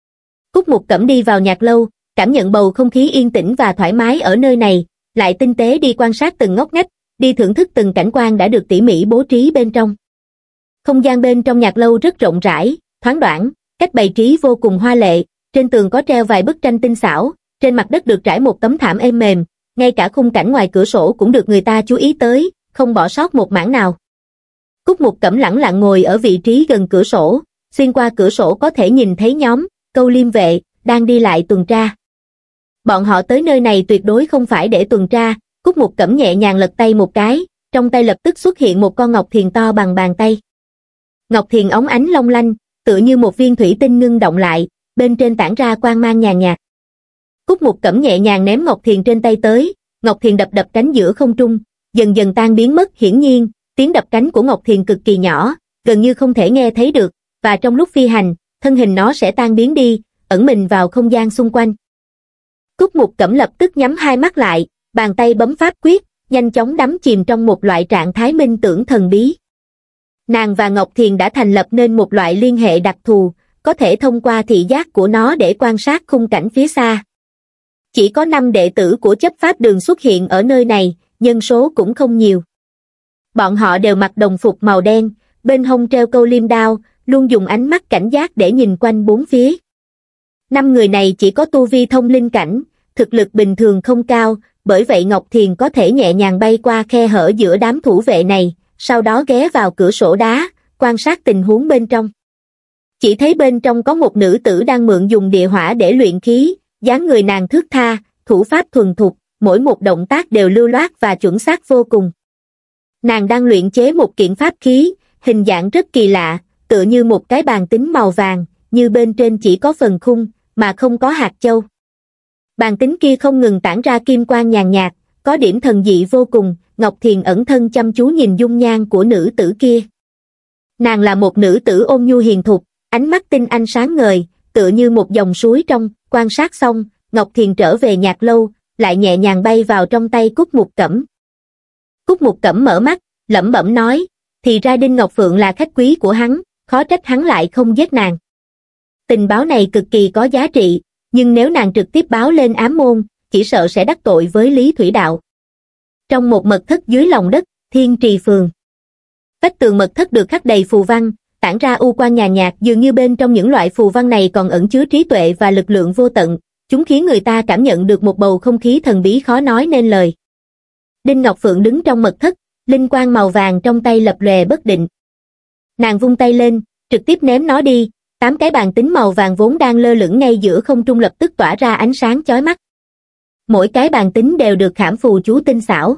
Cúc Mục Cẩm đi vào nhạc lâu, cảm nhận bầu không khí yên tĩnh và thoải mái ở nơi này, lại tinh tế đi quan sát từng ngóc ngách, đi thưởng thức từng cảnh quan đã được tỉ mỉ bố trí bên trong. Không gian bên trong nhạc lâu rất rộng rãi, thoáng đoản, cách bày trí vô cùng hoa lệ, trên tường có treo vài bức tranh tinh xảo, trên mặt đất được trải một tấm thảm êm mềm, ngay cả khung cảnh ngoài cửa sổ cũng được người ta chú ý tới, không bỏ sót một mảng nào. Cúc Mục Cẩm lẳng lặng ngồi ở vị trí gần cửa sổ, xuyên qua cửa sổ có thể nhìn thấy nhóm Câu Liêm vệ đang đi lại tuần tra. Bọn họ tới nơi này tuyệt đối không phải để tuần tra. Cúc Mục Cẩm nhẹ nhàng lật tay một cái, trong tay lập tức xuất hiện một con ngọc thiền to bằng bàn tay. Ngọc thiền óng ánh long lanh, tựa như một viên thủy tinh ngưng động lại, bên trên tản ra quang mang nhàn nhạt. Cúc Mục Cẩm nhẹ nhàng ném ngọc thiền trên tay tới, ngọc thiền đập đập cánh giữa không trung, dần dần tan biến mất. Hiển nhiên, tiếng đập cánh của ngọc thiền cực kỳ nhỏ, gần như không thể nghe thấy được, và trong lúc phi hành, thân hình nó sẽ tan biến đi, ẩn mình vào không gian xung quanh. Cúc Mục Cẩm lập tức nhắm hai mắt lại, bàn tay bấm pháp quyết, nhanh chóng đắm chìm trong một loại trạng thái minh tưởng thần bí. Nàng và Ngọc Thiền đã thành lập nên một loại liên hệ đặc thù, có thể thông qua thị giác của nó để quan sát khung cảnh phía xa. Chỉ có năm đệ tử của chấp pháp đường xuất hiện ở nơi này, nhân số cũng không nhiều. Bọn họ đều mặc đồng phục màu đen, bên hông treo câu liêm đao, luôn dùng ánh mắt cảnh giác để nhìn quanh bốn phía. Năm người này chỉ có tu vi thông linh cảnh, thực lực bình thường không cao, bởi vậy Ngọc Thiền có thể nhẹ nhàng bay qua khe hở giữa đám thủ vệ này, sau đó ghé vào cửa sổ đá, quan sát tình huống bên trong. Chỉ thấy bên trong có một nữ tử đang mượn dùng địa hỏa để luyện khí, dáng người nàng thướt tha, thủ pháp thuần thục, mỗi một động tác đều lưu loát và chuẩn xác vô cùng. Nàng đang luyện chế một kiện pháp khí, hình dạng rất kỳ lạ, tựa như một cái bàn tính màu vàng, như bên trên chỉ có phần khung, mà không có hạt châu. Bàn tính kia không ngừng tản ra kim quang nhàn nhạt, có điểm thần dị vô cùng. Ngọc Thiền ẩn thân chăm chú nhìn dung nhan của nữ tử kia. Nàng là một nữ tử ôn nhu hiền thục, ánh mắt tinh anh sáng ngời, tựa như một dòng suối trong. Quan sát xong, Ngọc Thiền trở về nhạc lâu, lại nhẹ nhàng bay vào trong tay Cúc Mục Cẩm. Cúc Mục Cẩm mở mắt, lẩm bẩm nói, thì ra Đinh Ngọc Phượng là khách quý của hắn, khó trách hắn lại không giết nàng. Tình báo này cực kỳ có giá trị, nhưng nếu nàng trực tiếp báo lên ám môn, chỉ sợ sẽ đắc tội với Lý Thủy Đạo. Trong một mật thất dưới lòng đất, Thiên Trì Phường. Vách tường mật thất được khắc đầy phù văn, tản ra u quang nhàn nhạt, dường như bên trong những loại phù văn này còn ẩn chứa trí tuệ và lực lượng vô tận, chúng khiến người ta cảm nhận được một bầu không khí thần bí khó nói nên lời. Đinh Ngọc Phượng đứng trong mật thất, linh quang màu vàng trong tay lập lòe bất định. Nàng vung tay lên, trực tiếp ném nó đi, tám cái bàn tính màu vàng vốn đang lơ lửng ngay giữa không trung lập tức tỏa ra ánh sáng chói mắt. Mỗi cái bàn tính đều được khảm phù chú tinh xảo.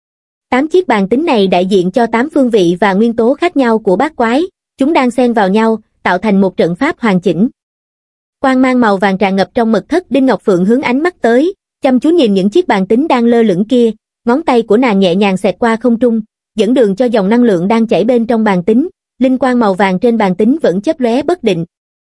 Tám chiếc bàn tính này đại diện cho tám phương vị và nguyên tố khác nhau của bát quái, chúng đang xen vào nhau, tạo thành một trận pháp hoàn chỉnh. Quang mang màu vàng tràn ngập trong mật thất. Đinh Ngọc Phượng hướng ánh mắt tới, chăm chú nhìn những chiếc bàn tính đang lơ lửng kia, ngón tay của nàng nhẹ nhàng xẹt qua không trung, dẫn đường cho dòng năng lượng đang chảy bên trong bàn tính. Linh quang màu vàng trên bàn tính vẫn chớp lóe bất định.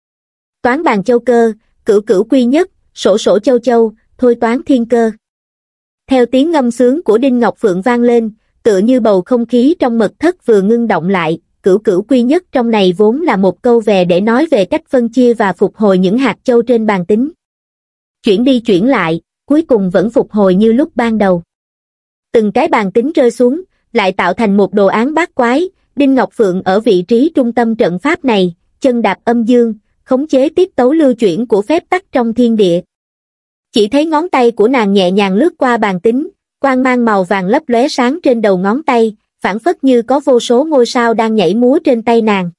Toán bàn châu cơ, cửu cửu quy nhất, sổ sổ châu châu, thôi toán thiên cơ. Theo tiếng ngâm sướng của Đinh Ngọc Phượng vang lên, tựa như bầu không khí trong mật thất vừa ngưng động lại. Cửu cửu quy nhất trong này vốn là một câu về để nói về cách phân chia và phục hồi những hạt châu trên bàn tính. Chuyển đi chuyển lại, cuối cùng vẫn phục hồi như lúc ban đầu. Từng cái bàn tính rơi xuống, lại tạo thành một đồ án bát quái. Đinh Ngọc Phượng ở vị trí trung tâm trận pháp này, chân đạp âm dương, khống chế tiết tấu lưu chuyển của phép tắc trong thiên địa. Chỉ thấy ngón tay của nàng nhẹ nhàng lướt qua bàn tính, quang mang màu vàng lấp lóe sáng trên đầu ngón tay, phảng phất như có vô số ngôi sao đang nhảy múa trên tay nàng.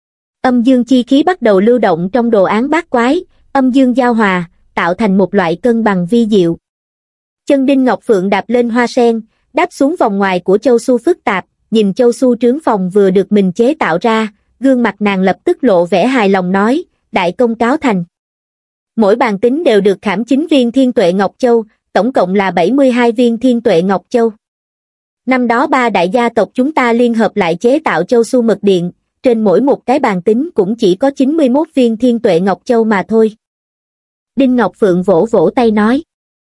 Âm dương chi khí bắt đầu lưu động trong đồ án bát quái, âm dương giao hòa, tạo thành một loại cân bằng vi diệu. Chân Đinh Ngọc Phượng đạp lên hoa sen, đáp xuống vòng ngoài của châu su phức tạp, nhìn châu su trướng phòng vừa được mình chế tạo ra, gương mặt nàng lập tức lộ vẻ hài lòng nói, đại công cáo thành. Mỗi bàn tính đều được khảm chín viên thiên tuệ ngọc châu, tổng cộng là bảy mươi hai viên thiên tuệ ngọc châu. Năm đó ba đại gia tộc chúng ta liên hợp lại chế tạo châu su mật điện, trên mỗi một cái bàn tính cũng chỉ có chín mươi mốt viên thiên tuệ ngọc châu mà thôi. Đinh Ngọc Phượng vỗ vỗ tay nói.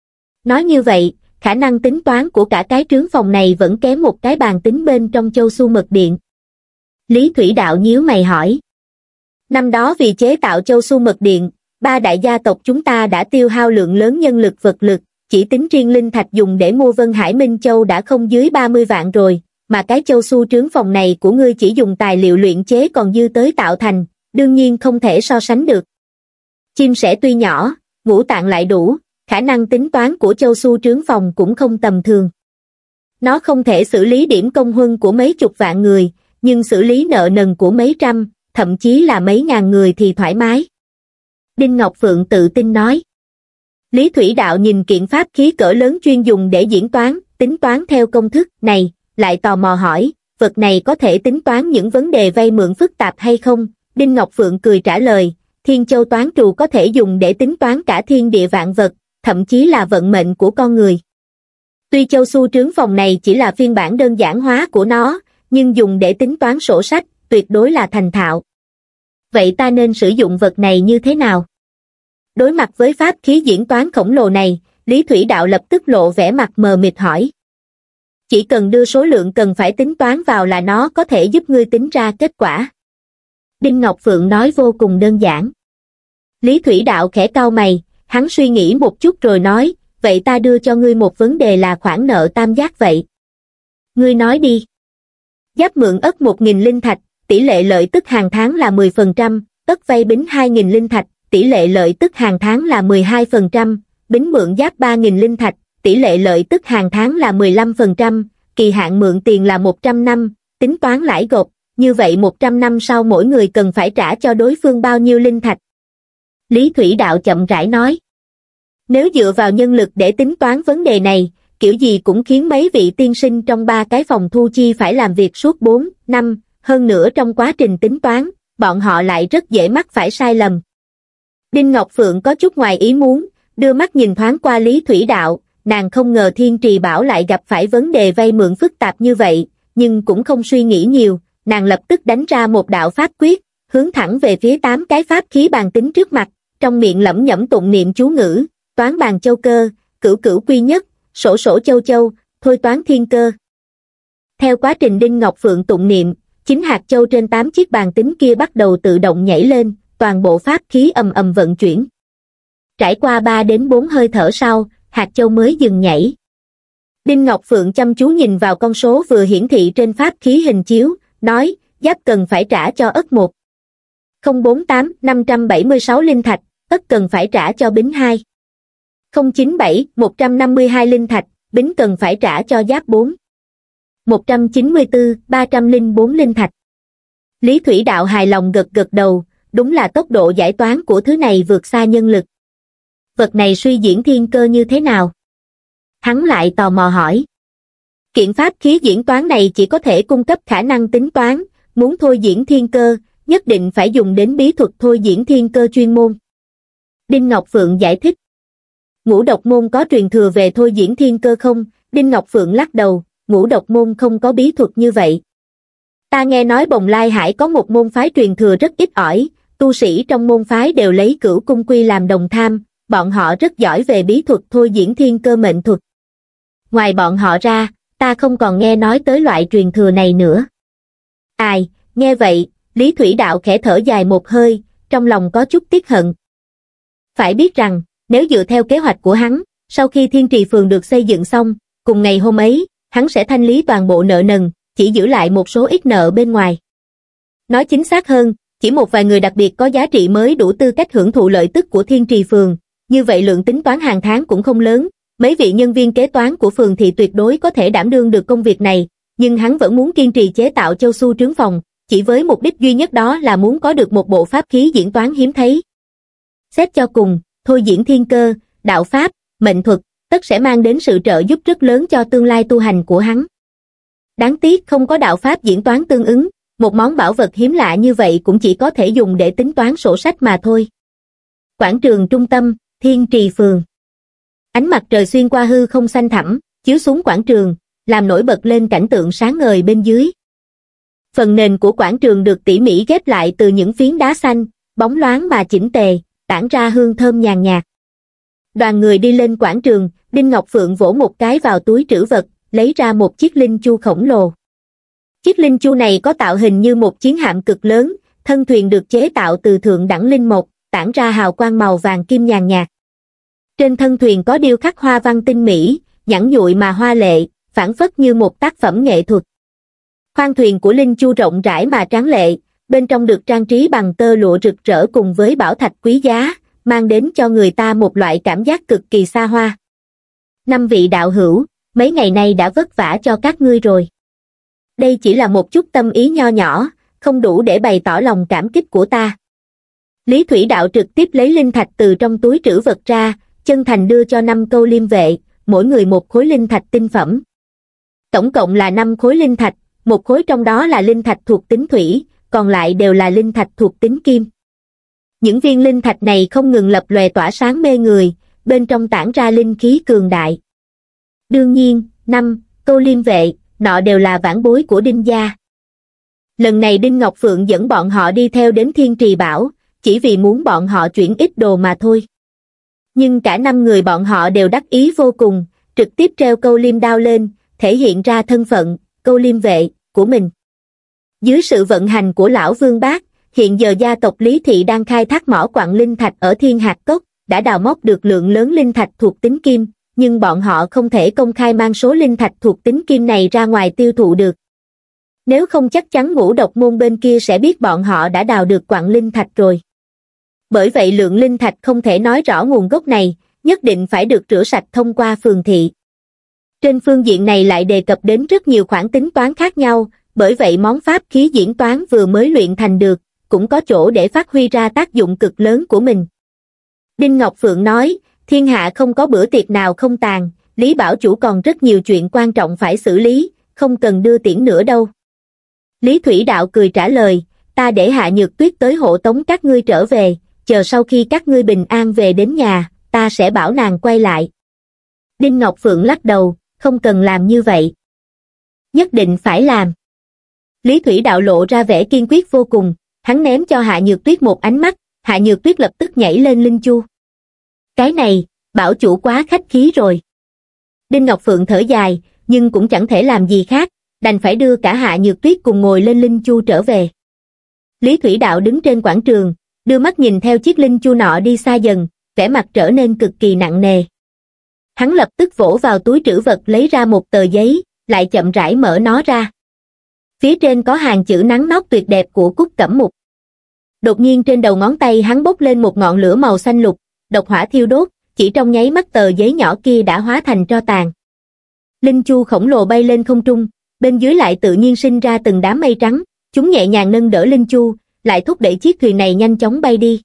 Nói như vậy, khả năng tính toán của cả cái trướng phòng này vẫn kém một cái bàn tính bên trong châu su mật điện. Lý Thủy Đạo nhíu mày hỏi. Năm đó vì chế tạo châu su mật điện, ba đại gia tộc chúng ta đã tiêu hao lượng lớn nhân lực vật lực, chỉ tính riêng linh thạch dùng để mua Vân Hải Minh Châu đã không dưới ba mươi vạn rồi, mà cái châu su trướng phòng này của ngươi chỉ dùng tài liệu luyện chế còn dư tới tạo thành, đương nhiên không thể so sánh được. Chim sẻ tuy nhỏ, ngũ tạng lại đủ, khả năng tính toán của châu su trướng phòng cũng không tầm thường. Nó không thể xử lý điểm công huân của mấy chục vạn người, nhưng xử lý nợ nần của mấy trăm, thậm chí là mấy ngàn người thì thoải mái. Đinh Ngọc Phượng tự tin nói. Lý Thủy Đạo nhìn kiện pháp khí cỡ lớn chuyên dùng để diễn toán, tính toán theo công thức này, lại tò mò hỏi, vật này có thể tính toán những vấn đề vay mượn phức tạp hay không? Đinh Ngọc Phượng cười trả lời, Thiên Châu toán trù có thể dùng để tính toán cả thiên địa vạn vật, thậm chí là vận mệnh của con người. Tuy châu su trướng phòng này chỉ là phiên bản đơn giản hóa của nó, nhưng dùng để tính toán sổ sách, tuyệt đối là thành thạo. Vậy ta nên sử dụng vật này như thế nào? Đối mặt với pháp khí diễn toán khổng lồ này, Lý Thủy Đạo lập tức lộ vẻ mặt mờ mịt hỏi. Chỉ cần đưa số lượng cần phải tính toán vào là nó có thể giúp ngươi tính ra kết quả. Đinh Ngọc Phượng nói vô cùng đơn giản. Lý Thủy Đạo khẽ cau mày, hắn suy nghĩ một chút rồi nói, vậy ta đưa cho ngươi một vấn đề là khoản nợ tam giác vậy. Ngươi nói đi. Giáp mượn ất một nghìn linh thạch, tỷ lệ lợi tức hàng tháng là mười phần trăm, ất vay bính hai nghìn linh thạch, tỷ lệ lợi tức hàng tháng là mười hai phần trăm, bính mượn giáp ba nghìn linh thạch, tỷ lệ lợi tức hàng tháng là mười lăm phần trăm, kỳ hạn mượn tiền là một trăm năm, tính toán lãi gộp, như vậy một trăm năm sau mỗi người cần phải trả cho đối phương bao nhiêu linh thạch? Lý Thủy Đạo chậm rãi nói. Nếu dựa vào nhân lực để tính toán vấn đề này, kiểu gì cũng khiến mấy vị tiên sinh trong ba cái phòng thu chi phải làm việc suốt bốn năm, hơn nữa trong quá trình tính toán, bọn họ lại rất dễ mắc phải sai lầm. Đinh Ngọc Phượng có chút ngoài ý muốn, đưa mắt nhìn thoáng qua Lý Thủy Đạo, nàng không ngờ Thiên Trì Bảo lại gặp phải vấn đề vay mượn phức tạp như vậy, nhưng cũng không suy nghĩ nhiều, nàng lập tức đánh ra một đạo pháp quyết, hướng thẳng về phía tám cái pháp khí bàn tính trước mặt, trong miệng lẩm nhẩm tụng niệm chú ngữ, toán bàn châu cơ, cửu cửu quy nhất, sổ sổ châu châu, thôi toán thiên cơ. Theo quá trình Đinh Ngọc Phượng tụng niệm, chín hạt châu trên tám chiếc bàn tính kia bắt đầu tự động nhảy lên, toàn bộ pháp khí ầm ầm vận chuyển. Trải qua ba đến bốn hơi thở sau, hạt châu mới dừng nhảy. Đinh Ngọc Phượng chăm chú nhìn vào con số vừa hiển thị trên pháp khí hình chiếu, nói, giáp cần phải trả cho ất một không bốn tám năm trăm bảy mươi sáu linh thạch, ất cần phải trả cho bính hai không chín bảy một trăm năm mươi hai linh thạch, bính cần phải trả cho giáp bốn một trăm chín mươi tư ba trăm lẻ bốn linh thạch. Lý Thủy Đạo hài lòng gật gật đầu, đúng là tốc độ giải toán của thứ này vượt xa nhân lực. Vật này suy diễn thiên cơ như thế nào? Hắn lại tò mò hỏi. Kiện pháp khí diễn toán này chỉ có thể cung cấp khả năng tính toán, muốn thôi diễn thiên cơ, nhất định phải dùng đến bí thuật thôi diễn thiên cơ chuyên môn. Đinh Ngọc Phượng giải thích. Ngũ độc môn có truyền thừa về thôi diễn thiên cơ không? Đinh Ngọc Phượng lắc đầu, ngũ độc môn không có bí thuật như vậy. Ta nghe nói Bồng Lai Hải có một môn phái truyền thừa rất ít ỏi, tu sĩ trong môn phái đều lấy Cửu Cung Quy làm đồng tham, bọn họ rất giỏi về bí thuật thôi diễn thiên cơ mệnh thuật. Ngoài bọn họ ra, ta không còn nghe nói tới loại truyền thừa này nữa. Ai, nghe vậy, Lý Thủy Đạo khẽ thở dài một hơi, trong lòng có chút tiếc hận. Phải biết rằng, nếu dựa theo kế hoạch của hắn, sau khi Thiên Trì Phường được xây dựng xong, cùng ngày hôm ấy, hắn sẽ thanh lý toàn bộ nợ nần, chỉ giữ lại một số ít nợ bên ngoài. Nói chính xác hơn, chỉ một vài người đặc biệt có giá trị mới đủ tư cách hưởng thụ lợi tức của Thiên Trì Phường, như vậy lượng tính toán hàng tháng cũng không lớn, mấy vị nhân viên kế toán của phường thì tuyệt đối có thể đảm đương được công việc này, nhưng hắn vẫn muốn kiên trì chế tạo Châu Su trướng phòng, chỉ với mục đích duy nhất đó là muốn có được một bộ pháp khí diễn toán hiếm thấy. Xét cho cùng, thôi diễn thiên cơ, đạo pháp, mệnh thuật, tất sẽ mang đến sự trợ giúp rất lớn cho tương lai tu hành của hắn. Đáng tiếc không có đạo pháp diễn toán tương ứng, một món bảo vật hiếm lạ như vậy cũng chỉ có thể dùng để tính toán sổ sách mà thôi. Quảng trường trung tâm, Thiên Trì Phường. Ánh mặt trời xuyên qua hư không xanh thẳm, chiếu xuống quảng trường, làm nổi bật lên cảnh tượng sáng ngời bên dưới. Phần nền của quảng trường được tỉ mỉ ghép lại từ những phiến đá xanh, bóng loáng mà chỉnh tề, tản ra hương thơm nhàn nhạt. Đoàn người đi lên quảng trường, Đinh Ngọc Phượng vỗ một cái vào túi trữ vật, lấy ra một chiếc linh chu khổng lồ. Chiếc linh chu này có tạo hình như một chiến hạm cực lớn, thân thuyền được chế tạo từ thượng đẳng linh mộc, tản ra hào quang màu vàng kim nhàn nhạt. Trên thân thuyền có điêu khắc hoa văn tinh mỹ, nhẵn nhụi mà hoa lệ, phảng phất như một tác phẩm nghệ thuật. Khoang thuyền của linh chu rộng rãi mà tráng lệ, bên trong được trang trí bằng tơ lụa rực rỡ cùng với bảo thạch quý giá, mang đến cho người ta một loại cảm giác cực kỳ xa hoa. Năm vị đạo hữu, mấy ngày nay đã vất vả cho các ngươi rồi. Đây chỉ là một chút tâm ý nho nhỏ, không đủ để bày tỏ lòng cảm kích của ta. Lý Thủy Đạo trực tiếp lấy linh thạch từ trong túi trữ vật ra, chân thành đưa cho năm câu liêm vệ, mỗi người một khối linh thạch tinh phẩm. Tổng cộng là năm khối linh thạch, một khối trong đó là linh thạch thuộc tính thủy, còn lại đều là linh thạch thuộc tính kim. Những viên linh thạch này không ngừng lập lòe tỏa sáng mê người, bên trong tản ra linh khí cường đại. Đương nhiên, năm câu liêm vệ, nọ đều là vãn bối của Đinh gia. Lần này Đinh Ngọc Phượng dẫn bọn họ đi theo đến Thiên Trì Bảo, chỉ vì muốn bọn họ chuyển ít đồ mà thôi. Nhưng cả năm người bọn họ đều đắc ý vô cùng, trực tiếp treo câu liêm đao lên, thể hiện ra thân phận, câu liêm vệ, của mình. Dưới sự vận hành của Lão Vương Bác, hiện giờ gia tộc Lý Thị đang khai thác mỏ quặng linh thạch ở Thiên Hạt Cốc, đã đào móc được lượng lớn linh thạch thuộc tính kim, nhưng bọn họ không thể công khai mang số linh thạch thuộc tính kim này ra ngoài tiêu thụ được. Nếu không chắc chắn Ngũ Độc môn bên kia sẽ biết bọn họ đã đào được quặng linh thạch rồi. Bởi vậy lượng linh thạch không thể nói rõ nguồn gốc này, nhất định phải được rửa sạch thông qua phường thị. Trên phương diện này lại đề cập đến rất nhiều khoản tính toán khác nhau, bởi vậy món pháp khí diễn toán vừa mới luyện thành được, cũng có chỗ để phát huy ra tác dụng cực lớn của mình. Đinh Ngọc Phượng nói, thiên hạ không có bữa tiệc nào không tàn, Lý Bảo Chủ còn rất nhiều chuyện quan trọng phải xử lý, không cần đưa tiễn nữa đâu. Lý Thủy Đạo cười trả lời, ta để Hạ Nhược Tuyết tới hộ tống các ngươi trở về, chờ sau khi các ngươi bình an về đến nhà, ta sẽ bảo nàng quay lại. Đinh Ngọc Phượng lắc đầu, không cần làm như vậy. Nhất định phải làm. Lý Thủy Đạo lộ ra vẻ kiên quyết vô cùng, hắn ném cho Hạ Nhược Tuyết một ánh mắt, Hạ Nhược Tuyết lập tức nhảy lên linh chu. Cái này, Bảo Chủ quá khách khí rồi. Đinh Ngọc Phượng thở dài, nhưng cũng chẳng thể làm gì khác, đành phải đưa cả Hạ Nhược Tuyết cùng ngồi lên linh chu trở về. Lý Thủy Đạo đứng trên quảng trường, đưa mắt nhìn theo chiếc linh chu nọ đi xa dần, vẻ mặt trở nên cực kỳ nặng nề. Hắn lập tức vỗ vào túi trữ vật lấy ra một tờ giấy, lại chậm rãi mở nó ra. Phía trên có hàng chữ nắn nót tuyệt đẹp của Cúc Cẩm Mục. Đột nhiên trên đầu ngón tay hắn bốc lên một ngọn lửa màu xanh lục, độc hỏa thiêu đốt, chỉ trong nháy mắt tờ giấy nhỏ kia đã hóa thành tro tàn. Linh chu khổng lồ bay lên không trung, bên dưới lại tự nhiên sinh ra từng đám mây trắng, chúng nhẹ nhàng nâng đỡ linh chu, lại thúc đẩy chiếc thuyền này nhanh chóng bay đi.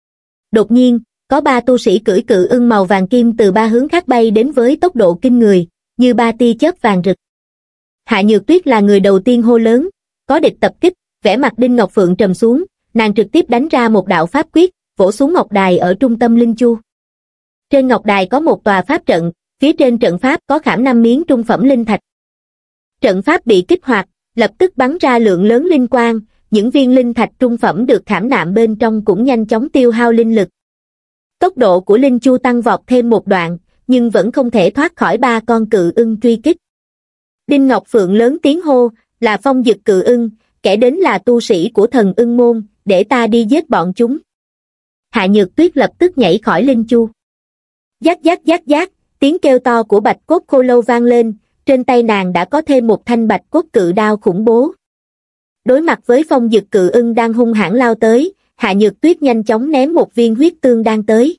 Đột nhiên, có ba tu sĩ cưỡi cự ưng màu vàng kim từ ba hướng khác bay đến với tốc độ kinh người, như ba tia chớp vàng rực. Hạ Nhược Tuyết là người đầu tiên hô lớn, có địch tập kích, vẻ mặt Đinh Ngọc Phượng trầm xuống, nàng trực tiếp đánh ra một đạo pháp quyết, vỗ xuống ngọc đài ở trung tâm linh chu. Trên ngọc đài có một tòa pháp trận, phía trên trận pháp có khảm năm miếng trung phẩm linh thạch. Trận pháp bị kích hoạt, lập tức bắn ra lượng lớn linh quang, những viên linh thạch trung phẩm được khảm nạm bên trong cũng nhanh chóng tiêu hao linh lực. Tốc độ của linh chu tăng vọt thêm một đoạn, nhưng vẫn không thể thoát khỏi ba con cự ưng truy kích. Đinh Ngọc Phượng lớn tiếng hô, là Phong Dực cự ưng, kẻ đến là tu sĩ của thần ưng môn, để ta đi giết bọn chúng. Hạ Nhược Tuyết lập tức nhảy khỏi linh chu. Giác giác giác giác, tiếng kêu to của bạch cốt khô lâu vang lên, trên tay nàng đã có thêm một thanh bạch cốt cự đao khủng bố. Đối mặt với Phong Dực cự ưng đang hung hãn lao tới, Hạ Nhược Tuyết nhanh chóng ném một viên huyết tương đang tới.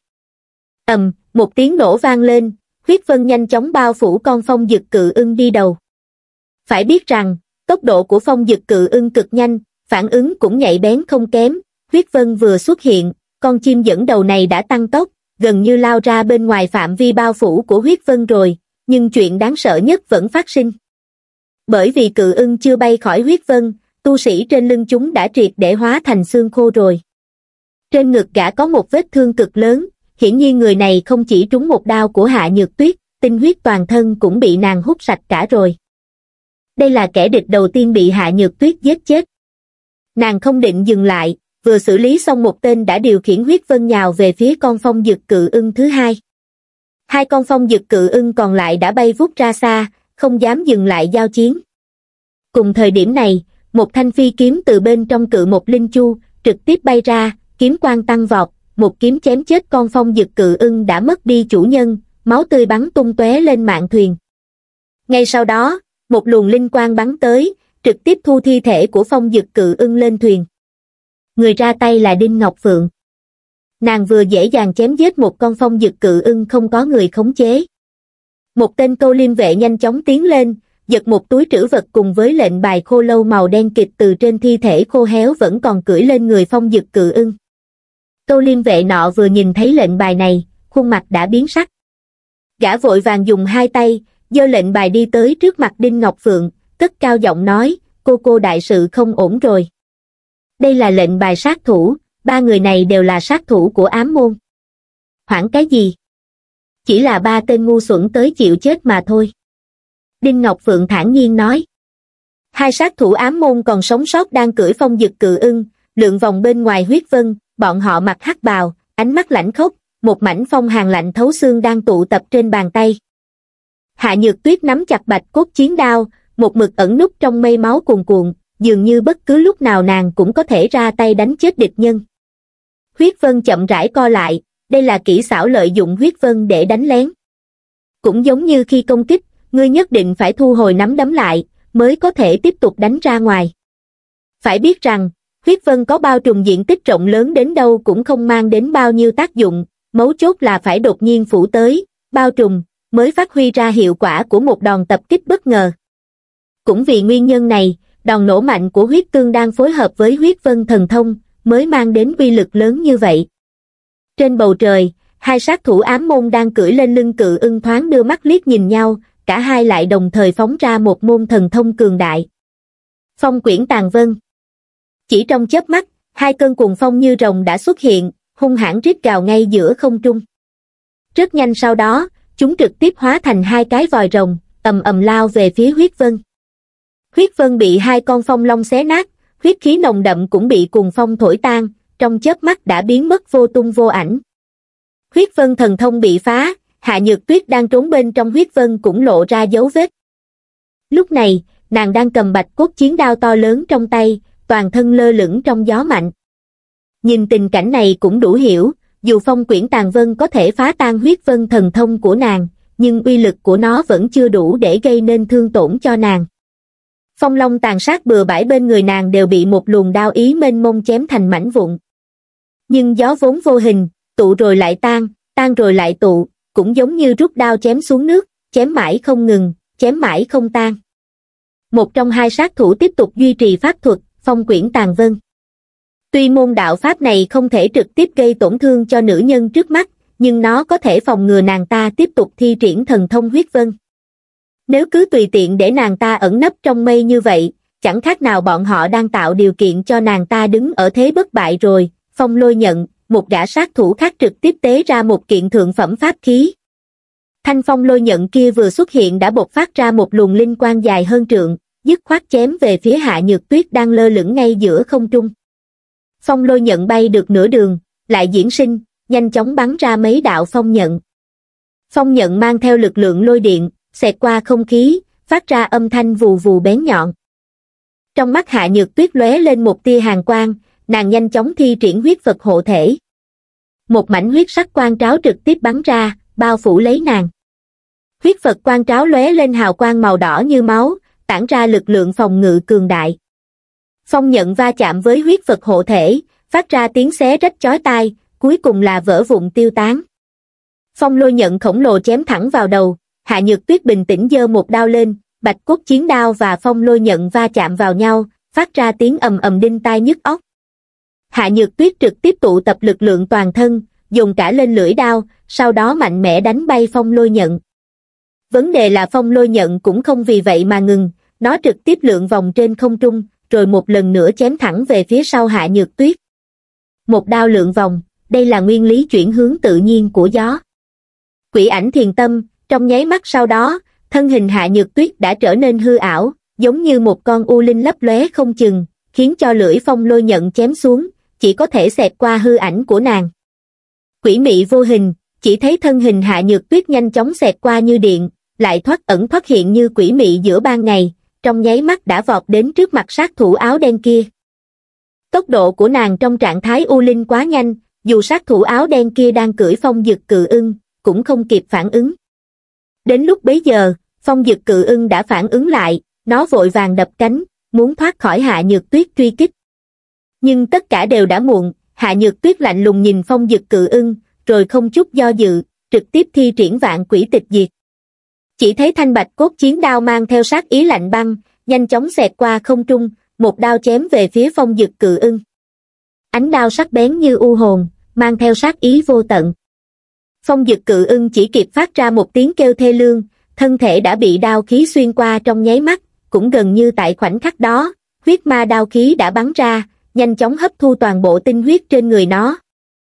Ầm, một tiếng nổ vang lên, huyết vân nhanh chóng bao phủ con Phong Dực cự ưng đi đầu. Phải biết rằng, tốc độ của Phong Dực cự ưng cực nhanh, phản ứng cũng nhạy bén không kém, huyết vân vừa xuất hiện, con chim dẫn đầu này đã tăng tốc, gần như lao ra bên ngoài phạm vi bao phủ của huyết vân rồi, nhưng chuyện đáng sợ nhất vẫn phát sinh. Bởi vì cự ưng chưa bay khỏi huyết vân, tu sĩ trên lưng chúng đã triệt để hóa thành xương khô rồi. Trên ngực gã có một vết thương cực lớn, hiển nhiên người này không chỉ trúng một đao của Hạ Nhược Tuyết, tinh huyết toàn thân cũng bị nàng hút sạch cả rồi. Đây là kẻ địch đầu tiên bị Hạ Nhược Tuyết giết chết. Nàng không định dừng lại, vừa xử lý xong một tên đã điều khiển huyết vân nhào về phía con Phong Dực cự ưng thứ hai. Hai con Phong Dực cự ưng còn lại đã bay vút ra xa, không dám dừng lại giao chiến. Cùng thời điểm này, một thanh phi kiếm từ bên trong cự một linh chu, trực tiếp bay ra, kiếm quang tăng vọt, một kiếm chém chết con Phong Dực cự ưng đã mất đi chủ nhân, máu tươi bắn tung tóe lên mạn thuyền. Ngay sau đó, một luồng linh quang bắn tới, trực tiếp thu thi thể của Phong Dực cự ưng lên thuyền. Người ra tay là Đinh Ngọc Phượng. Nàng vừa dễ dàng chém giết một con Phong Dực cự ưng không có người khống chế. Một tên câu liêm vệ nhanh chóng tiến lên, giật một túi trữ vật cùng với lệnh bài khô lâu màu đen kịt từ trên thi thể khô héo vẫn còn cưỡi lên người Phong Dực cự ưng. Câu liêm vệ nọ vừa nhìn thấy lệnh bài này, khuôn mặt đã biến sắc. Gã vội vàng dùng hai tay, giơ lệnh bài đi tới trước mặt Đinh Ngọc Phượng, cất cao giọng nói, cô cô đại sự không ổn rồi. Đây là lệnh bài sát thủ, ba người này đều là sát thủ của ám môn. Hoảng cái gì? Chỉ là ba tên ngu xuẩn tới chịu chết mà thôi. Đinh Ngọc Phượng thản nhiên nói. Hai sát thủ ám môn còn sống sót đang cưỡi Phong Dực cự ưng, lượn vòng bên ngoài huyết vân, bọn họ mặc hắc bào, ánh mắt lãnh khốc, một mảnh phong hàn lạnh thấu xương đang tụ tập trên bàn tay. Hạ Nhược Tuyết nắm chặt bạch cốt chiến đao, một mực ẩn núp trong mây máu cuồn cuộn, dường như bất cứ lúc nào nàng cũng có thể ra tay đánh chết địch nhân. Huyết vân chậm rãi co lại, đây là kỹ xảo lợi dụng huyết vân để đánh lén. Cũng giống như khi công kích, ngươi nhất định phải thu hồi nắm đấm lại, mới có thể tiếp tục đánh ra ngoài. Phải biết rằng, huyết vân có bao trùm diện tích rộng lớn đến đâu cũng không mang đến bao nhiêu tác dụng, mấu chốt là phải đột nhiên phủ tới, bao trùm, mới phát huy ra hiệu quả của một đòn tập kích bất ngờ. Cũng vì nguyên nhân này, đòn nổ mạnh của huyết tương đang phối hợp với huyết vân thần thông, mới mang đến uy lực lớn như vậy. Trên bầu trời, hai sát thủ ám môn đang cưỡi lên lưng cự ưng thoáng đưa mắt liếc nhìn nhau, cả hai lại đồng thời phóng ra một môn thần thông cường đại. Phong quyển tàn vân. Chỉ trong chớp mắt, hai cơn cuồng phong như rồng đã xuất hiện, hung hãn rít gào ngay giữa không trung. Rất nhanh sau đó, chúng trực tiếp hóa thành hai cái vòi rồng, ầm ầm lao về phía huyết vân. Huyết vân bị hai con phong long xé nát, huyết khí nồng đậm cũng bị cuồng phong thổi tan, trong chớp mắt đã biến mất vô tung vô ảnh. Huyết vân thần thông bị phá, Hạ Nhược Tuyết đang trốn bên trong huyết vân cũng lộ ra dấu vết. Lúc này, nàng đang cầm bạch cốt chiến đao to lớn trong tay, toàn thân lơ lửng trong gió mạnh. Nhìn tình cảnh này cũng đủ hiểu, dù phong quyển tàn vân có thể phá tan huyết vân thần thông của nàng, nhưng uy lực của nó vẫn chưa đủ để gây nên thương tổn cho nàng. Phong long tàn sát bừa bãi bên người nàng đều bị một luồng đao ý mênh mông chém thành mảnh vụn. Nhưng gió vốn vô hình, tụ rồi lại tan, tan rồi lại tụ, cũng giống như rút đao chém xuống nước, chém mãi không ngừng, chém mãi không tan. Một trong hai sát thủ tiếp tục duy trì pháp thuật, phong quyển tàn vân. Tuy môn đạo pháp này không thể trực tiếp gây tổn thương cho nữ nhân trước mắt, nhưng nó có thể phòng ngừa nàng ta tiếp tục thi triển thần thông huyết vân. Nếu cứ tùy tiện để nàng ta ẩn nấp trong mây như vậy, chẳng khác nào bọn họ đang tạo điều kiện cho nàng ta đứng ở thế bất bại rồi. Phong lôi nhận, một gã sát thủ khác trực tiếp tế ra một kiện thượng phẩm pháp khí. Thanh phong lôi nhận kia vừa xuất hiện đã bộc phát ra một luồng linh quang dài hơn trượng, dứt khoát chém về phía Hạ Nhược Tuyết đang lơ lửng ngay giữa không trung. Phong lôi nhận bay được nửa đường, lại diễn sinh, nhanh chóng bắn ra mấy đạo phong nhận. Phong nhận mang theo lực lượng lôi điện, xẹt qua không khí, phát ra âm thanh vù vù bén nhọn. Trong mắt Hạ Nhược Tuyết lóe lên một tia hàn quang, nàng nhanh chóng thi triển huyết Phật hộ thể. Một mảnh huyết sắc quang tráo trực tiếp bắn ra, bao phủ lấy nàng. Huyết Phật quang tráo lóe lên hào quang màu đỏ như máu, tản ra lực lượng phòng ngự cường đại. Phong nhận va chạm với huyết Phật hộ thể, phát ra tiếng xé rách chói tai, cuối cùng là vỡ vụn tiêu tán. Phong lôi nhận khổng lồ chém thẳng vào đầu, Hạ Nhược Tuyết bình tĩnh giơ một đao lên, bạch cốt chiến đao và phong lôi nhận va chạm vào nhau, phát ra tiếng ầm ầm đinh tai nhức óc. Hạ Nhược Tuyết trực tiếp tụ tập lực lượng toàn thân, dùng cả lên lưỡi đao, sau đó mạnh mẽ đánh bay phong lôi nhận. Vấn đề là phong lôi nhận cũng không vì vậy mà ngừng, nó trực tiếp lượn vòng trên không trung, rồi một lần nữa chém thẳng về phía sau Hạ Nhược Tuyết. Một đao lượn vòng, đây là nguyên lý chuyển hướng tự nhiên của gió. Quỷ ảnh thiền tâm, trong nháy mắt sau đó, thân hình Hạ Nhược Tuyết đã trở nên hư ảo, giống như một con u linh lấp lóe không chừng, khiến cho lưỡi phong lôi nhận chém xuống, chỉ có thể xẹt qua hư ảnh của nàng. Quỷ mị vô hình, chỉ thấy thân hình Hạ Nhược Tuyết nhanh chóng xẹt qua như điện, lại thoát ẩn thoát hiện như quỷ mị giữa ban ngày, trong nháy mắt đã vọt đến trước mặt sát thủ áo đen kia. Tốc độ của nàng trong trạng thái u linh quá nhanh, dù sát thủ áo đen kia đang cưỡi phong dực cự ưng, cũng không kịp phản ứng. Đến lúc bấy giờ, phong dực cự ưng đã phản ứng lại, nó vội vàng đập cánh, muốn thoát khỏi Hạ Nhược Tuyết truy kích. Nhưng tất cả đều đã muộn, Hạ Nhược Tuyết lạnh lùng nhìn phong dực cự ưng, rồi không chút do dự, trực tiếp thi triển vạn quỷ tịch diệt. Chỉ thấy thanh bạch cốt chiến đao mang theo sát ý lạnh băng, nhanh chóng xẹt qua không trung, một đao chém về phía phong dực cự ưng. Ánh đao sắc bén như u hồn, mang theo sát ý vô tận. Phong dực cự ưng chỉ kịp phát ra một tiếng kêu thê lương, thân thể đã bị đao khí xuyên qua trong nháy mắt, cũng gần như tại khoảnh khắc đó, huyết ma đao khí đã bắn ra, nhanh chóng hấp thu toàn bộ tinh huyết trên người nó.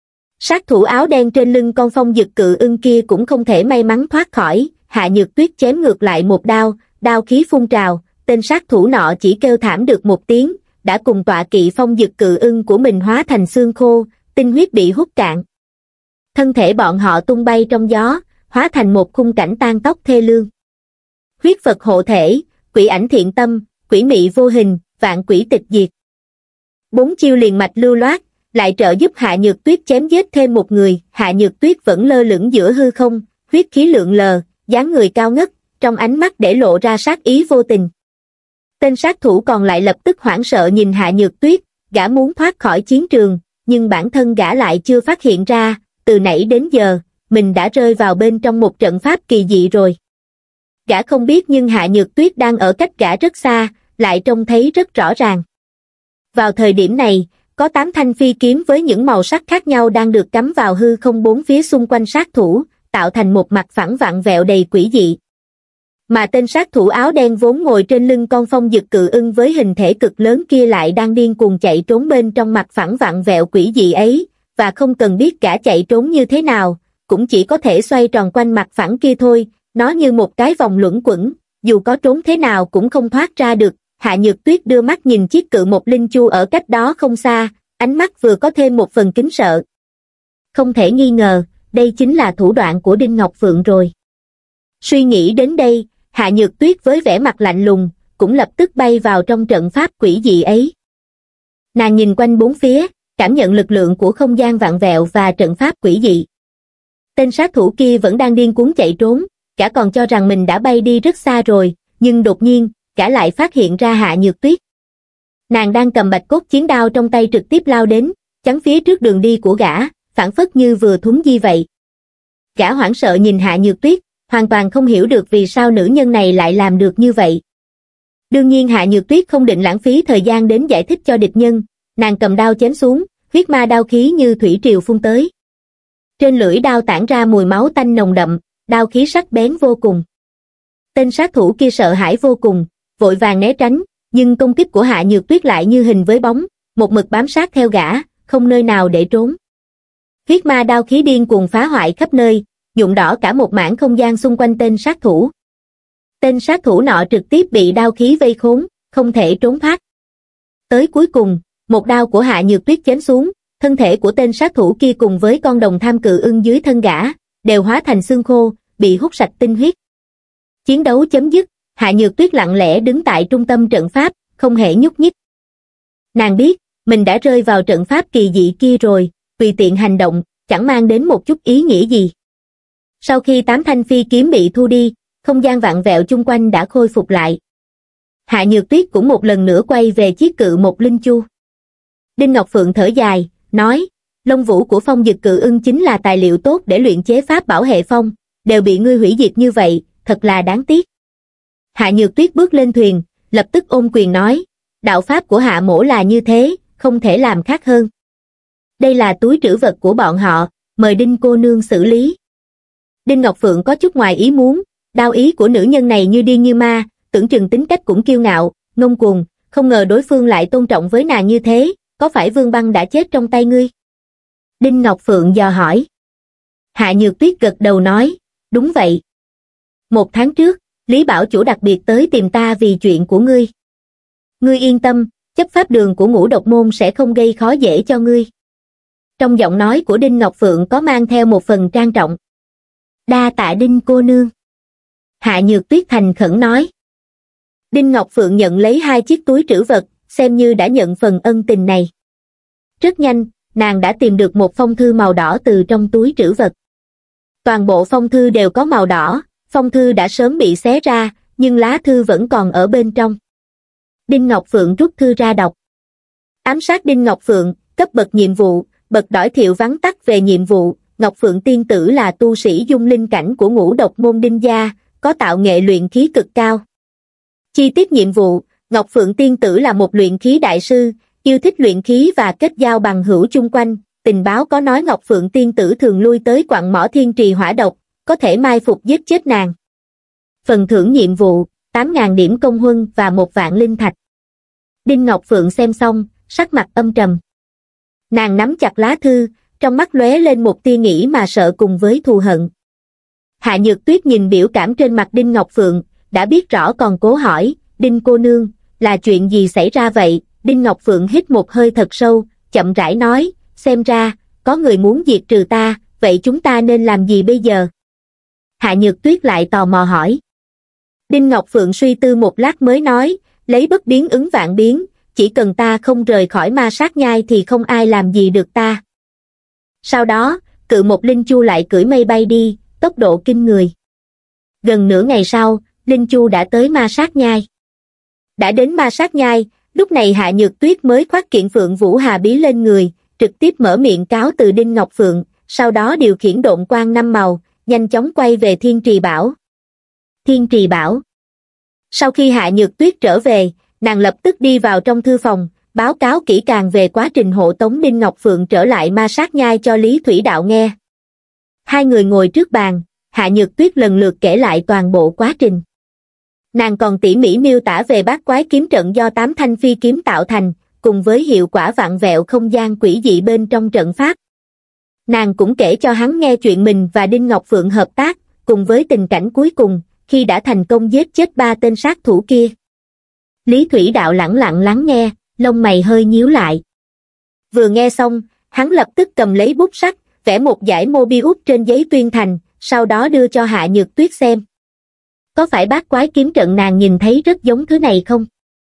Sát thủ áo đen trên lưng con phong dực cự ưng kia cũng không thể may mắn thoát khỏi, Hạ Nhược Tuyết chém ngược lại một đao, đao khí phun trào, tên sát thủ nọ chỉ kêu thảm được một tiếng, đã cùng tọa kỵ phong dực cự ưng của mình hóa thành xương khô, tinh huyết bị hút cạn. Thân thể bọn họ tung bay trong gió, hóa thành một khung cảnh tan tóc thê lương. Huyết Phật hộ thể, quỷ ảnh thiện tâm, quỷ mị vô hình, vạn quỷ tịch diệt. Bốn chiêu liền mạch lưu loát, lại trợ giúp Hạ Nhược Tuyết chém giết thêm một người. Hạ Nhược Tuyết vẫn lơ lửng giữa hư không, huyết khí lượn lờ, dáng người cao ngất, trong ánh mắt để lộ ra sát ý vô tình. Tên sát thủ còn lại lập tức hoảng sợ nhìn Hạ Nhược Tuyết, gã muốn thoát khỏi chiến trường, nhưng bản thân gã lại chưa phát hiện ra, từ nãy đến giờ, mình đã rơi vào bên trong một trận pháp kỳ dị rồi. Gã không biết nhưng Hạ Nhược Tuyết đang ở cách gã rất xa, lại trông thấy rất rõ ràng. Vào thời điểm này, có tám thanh phi kiếm với những màu sắc khác nhau đang được cắm vào hư không bốn phía xung quanh sát thủ, tạo thành một mặt phẳng vặn vẹo đầy quỷ dị. Mà tên sát thủ áo đen vốn ngồi trên lưng con phong dực cự ưng với hình thể cực lớn kia lại đang điên cuồng chạy trốn bên trong mặt phẳng vặn vẹo quỷ dị ấy, và không cần biết gã chạy trốn như thế nào, cũng chỉ có thể xoay tròn quanh mặt phẳng kia thôi, nó như một cái vòng luẩn quẩn, dù có trốn thế nào cũng không thoát ra được. Hạ Nhược Tuyết đưa mắt nhìn chiếc cự một linh chu ở cách đó không xa, ánh mắt vừa có thêm một phần kính sợ. Không thể nghi ngờ, đây chính là thủ đoạn của Đinh Ngọc Phượng rồi. Suy nghĩ đến đây, Hạ Nhược Tuyết với vẻ mặt lạnh lùng, cũng lập tức bay vào trong trận pháp quỷ dị ấy. Nàng nhìn quanh bốn phía, cảm nhận lực lượng của không gian vặn vẹo và trận pháp quỷ dị. Tên sát thủ kia vẫn đang điên cuồng chạy trốn, gã còn cho rằng mình đã bay đi rất xa rồi, nhưng đột nhiên, gã lại phát hiện ra Hạ Nhược Tuyết. Nàng đang cầm bạch cốt chiến đao trong tay trực tiếp lao đến, chắn phía trước đường đi của gã, phảng phất như vừa thúng di vậy. Gã hoảng sợ nhìn Hạ Nhược Tuyết, hoàn toàn không hiểu được vì sao nữ nhân này lại làm được như vậy. Đương nhiên Hạ Nhược Tuyết không định lãng phí thời gian đến giải thích cho địch nhân, nàng cầm đao chém xuống, huyết ma đao khí như thủy triều phun tới. Trên lưỡi đao tản ra mùi máu tanh nồng đậm, đao khí sắc bén vô cùng. Tên sát thủ kia sợ hãi vô cùng, vội vàng né tránh, nhưng công kích của Hạ Nhược Tuyết lại như hình với bóng, một mực bám sát theo gã, không nơi nào để trốn. Huyết ma đao khí điên cuồng phá hoại khắp nơi, nhuộm đỏ cả một mảng không gian xung quanh tên sát thủ. Tên sát thủ nọ trực tiếp bị đao khí vây khốn, không thể trốn thoát. Tới cuối cùng, một đao của Hạ Nhược Tuyết chém xuống, thân thể của tên sát thủ kia cùng với con đồng tham cự ưng dưới thân gã, đều hóa thành xương khô, bị hút sạch tinh huyết. Chiến đấu chấm dứt, Hạ Nhược Tuyết lặng lẽ đứng tại trung tâm trận pháp, không hề nhúc nhích. Nàng biết, mình đã rơi vào trận pháp kỳ dị kia rồi, tùy tiện hành động, chẳng mang đến một chút ý nghĩa gì. Sau khi tám thanh phi kiếm bị thu đi, không gian vặn vẹo chung quanh đã khôi phục lại. Hạ Nhược Tuyết cũng một lần nữa quay về chiếc cự một linh chu. Đinh Ngọc Phượng thở dài, nói, lông vũ của phong dực cự ưng chính là tài liệu tốt để luyện chế pháp bảo hệ phong, đều bị ngươi hủy diệt như vậy, thật là đáng tiếc. Hạ Nhược Tuyết bước lên thuyền, lập tức ôm quyền nói, đạo pháp của Hạ mỗ là như thế, không thể làm khác hơn. Đây là túi trữ vật của bọn họ, mời Đinh cô nương xử lý. Đinh Ngọc Phượng có chút ngoài ý muốn, đao ý của nữ nhân này như điên như ma, tưởng chừng tính cách cũng kiêu ngạo, ngông cuồng, không ngờ đối phương lại tôn trọng với nàng như thế, có phải Vương Băng đã chết trong tay ngươi? Đinh Ngọc Phượng dò hỏi. Hạ Nhược Tuyết gật đầu nói, đúng vậy. Một tháng trước, Lý Bảo Chủ đặc biệt tới tìm ta vì chuyện của ngươi. Ngươi yên tâm, chấp pháp đường của Ngũ Độc Môn sẽ không gây khó dễ cho ngươi. Trong giọng nói của Đinh Ngọc Phượng có mang theo một phần trang trọng. Đa tạ Đinh cô nương. Hạ Nhược Tuyết thành khẩn nói. Đinh Ngọc Phượng nhận lấy hai chiếc túi trữ vật, xem như đã nhận phần ân tình này. Rất nhanh, nàng đã tìm được một phong thư màu đỏ từ trong túi trữ vật. Toàn bộ phong thư đều có màu đỏ, phong thư đã sớm bị xé ra, nhưng lá thư vẫn còn ở bên trong. Đinh Ngọc Phượng rút thư ra đọc. Ám sát Đinh Ngọc Phượng, cấp bậc nhiệm vụ, bậc đỏi thiệu vắn tắt về nhiệm vụ, Ngọc Phượng tiên tử là tu sĩ dung linh cảnh của Ngũ Độc Môn Đinh gia, có tạo nghệ luyện khí cực cao. Chi tiết nhiệm vụ, Ngọc Phượng tiên tử là một luyện khí đại sư, yêu thích luyện khí và kết giao bằng hữu chung quanh, tình báo có nói Ngọc Phượng tiên tử thường lui tới quặng mỏ thiên trì hỏa độc, có thể mai phục giết chết nàng. Phần thưởng nhiệm vụ, tám nghìn điểm công huân và một vạn linh thạch. Đinh Ngọc Phượng xem xong, sắc mặt âm trầm. Nàng nắm chặt lá thư, trong mắt lóe lên một tia nghĩ mà sợ cùng với thù hận. Hạ Nhược Tuyết nhìn biểu cảm trên mặt Đinh Ngọc Phượng, đã biết rõ còn cố hỏi, Đinh cô nương, là chuyện gì xảy ra vậy? Đinh Ngọc Phượng hít một hơi thật sâu, chậm rãi nói, xem ra, có người muốn diệt trừ ta, vậy chúng ta nên làm gì bây giờ? Hạ Nhược Tuyết lại tò mò hỏi. Đinh Ngọc Phượng suy tư một lát mới nói, lấy bất biến ứng vạn biến, chỉ cần ta không rời khỏi ma sát nhai thì không ai làm gì được ta. Sau đó, cự một linh chu lại cưỡi mây bay đi, tốc độ kinh người. Gần nửa ngày sau, linh chu đã tới ma sát nhai. Đã đến ma sát nhai, lúc này Hạ Nhược Tuyết mới khoác kiện Phượng Vũ Hà bí lên người, trực tiếp mở miệng cáo từ Đinh Ngọc Phượng, sau đó điều khiển độn quang năm màu, nhanh chóng quay về Thiên Trì Bảo. Thiên Trì Bảo. Sau khi Hạ Nhược Tuyết trở về, nàng lập tức đi vào trong thư phòng, báo cáo kỹ càng về quá trình hộ tống Đinh Ngọc Phượng trở lại ma sát nhai cho Lý Thủy Đạo nghe. Hai người ngồi trước bàn, Hạ Nhược Tuyết lần lượt kể lại toàn bộ quá trình. Nàng còn tỉ mỉ miêu tả về bát quái kiếm trận do tám thanh phi kiếm tạo thành, cùng với hiệu quả vặn vẹo không gian quỷ dị bên trong trận pháp. Nàng cũng kể cho hắn nghe chuyện mình và Đinh Ngọc Phượng hợp tác, cùng với tình cảnh cuối cùng, khi đã thành công giết chết ba tên sát thủ kia. Lý Thủy Đạo lẳng lặng lắng nghe, lông mày hơi nhíu lại. Vừa nghe xong, hắn lập tức cầm lấy bút sắt, vẽ một dải Mobius trên giấy tuyên thành, sau đó đưa cho Hạ Nhược Tuyết xem. Có phải bát quái kiếm trận nàng nhìn thấy rất giống thứ này không?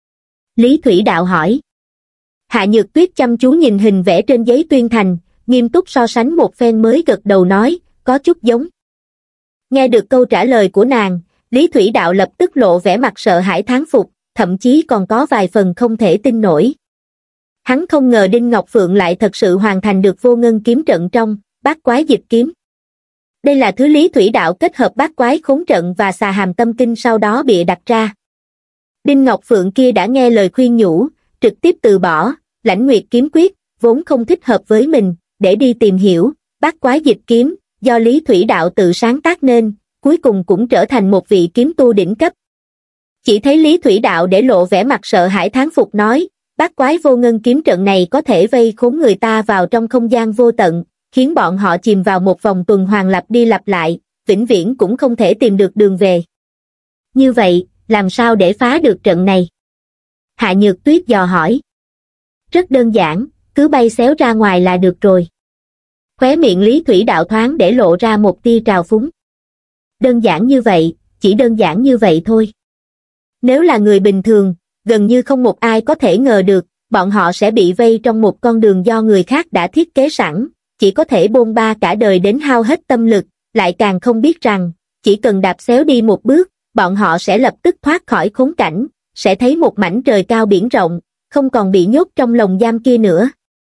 Lý Thủy Đạo hỏi. Hạ Nhược Tuyết chăm chú nhìn hình vẽ trên giấy tuyên thành, nghiêm túc so sánh một phen mới gật đầu nói, có chút giống. Nghe được câu trả lời của nàng, Lý Thủy Đạo lập tức lộ vẻ mặt sợ hãi thán phục, thậm chí còn có vài phần không thể tin nổi. Hắn không ngờ Đinh Ngọc Phượng lại thật sự hoàn thành được vô ngân kiếm trận trong bát quái dịch kiếm. Đây là thứ Lý Thủy Đạo kết hợp bát quái khốn trận và xà hàm tâm kinh sau đó bịa đặt ra. Đinh Ngọc Phượng kia đã nghe lời khuyên nhủ, trực tiếp từ bỏ, lãnh nguyệt kiếm quyết, vốn không thích hợp với mình, để đi tìm hiểu, bát quái dịch kiếm, do Lý Thủy Đạo tự sáng tác nên, cuối cùng cũng trở thành một vị kiếm tu đỉnh cấp. Chỉ thấy Lý Thủy Đạo để lộ vẻ mặt sợ hãi thán phục nói, bát quái vô ngân kiếm trận này có thể vây khốn người ta vào trong không gian vô tận, khiến bọn họ chìm vào một vòng tuần hoàn lặp đi lặp lại, vĩnh viễn cũng không thể tìm được đường về. Như vậy, làm sao để phá được trận này? Hạ Nhược Tuyết dò hỏi. Rất đơn giản, cứ bay xéo ra ngoài là được rồi. Khóe miệng Lý Thủy Đạo thoáng để lộ ra một tia trào phúng. Đơn giản như vậy, chỉ đơn giản như vậy thôi. Nếu là người bình thường, gần như không một ai có thể ngờ được, bọn họ sẽ bị vây trong một con đường do người khác đã thiết kế sẵn, chỉ có thể bôn ba cả đời đến hao hết tâm lực, lại càng không biết rằng, chỉ cần đạp xéo đi một bước, bọn họ sẽ lập tức thoát khỏi khốn cảnh, sẽ thấy một mảnh trời cao biển rộng, không còn bị nhốt trong lồng giam kia nữa.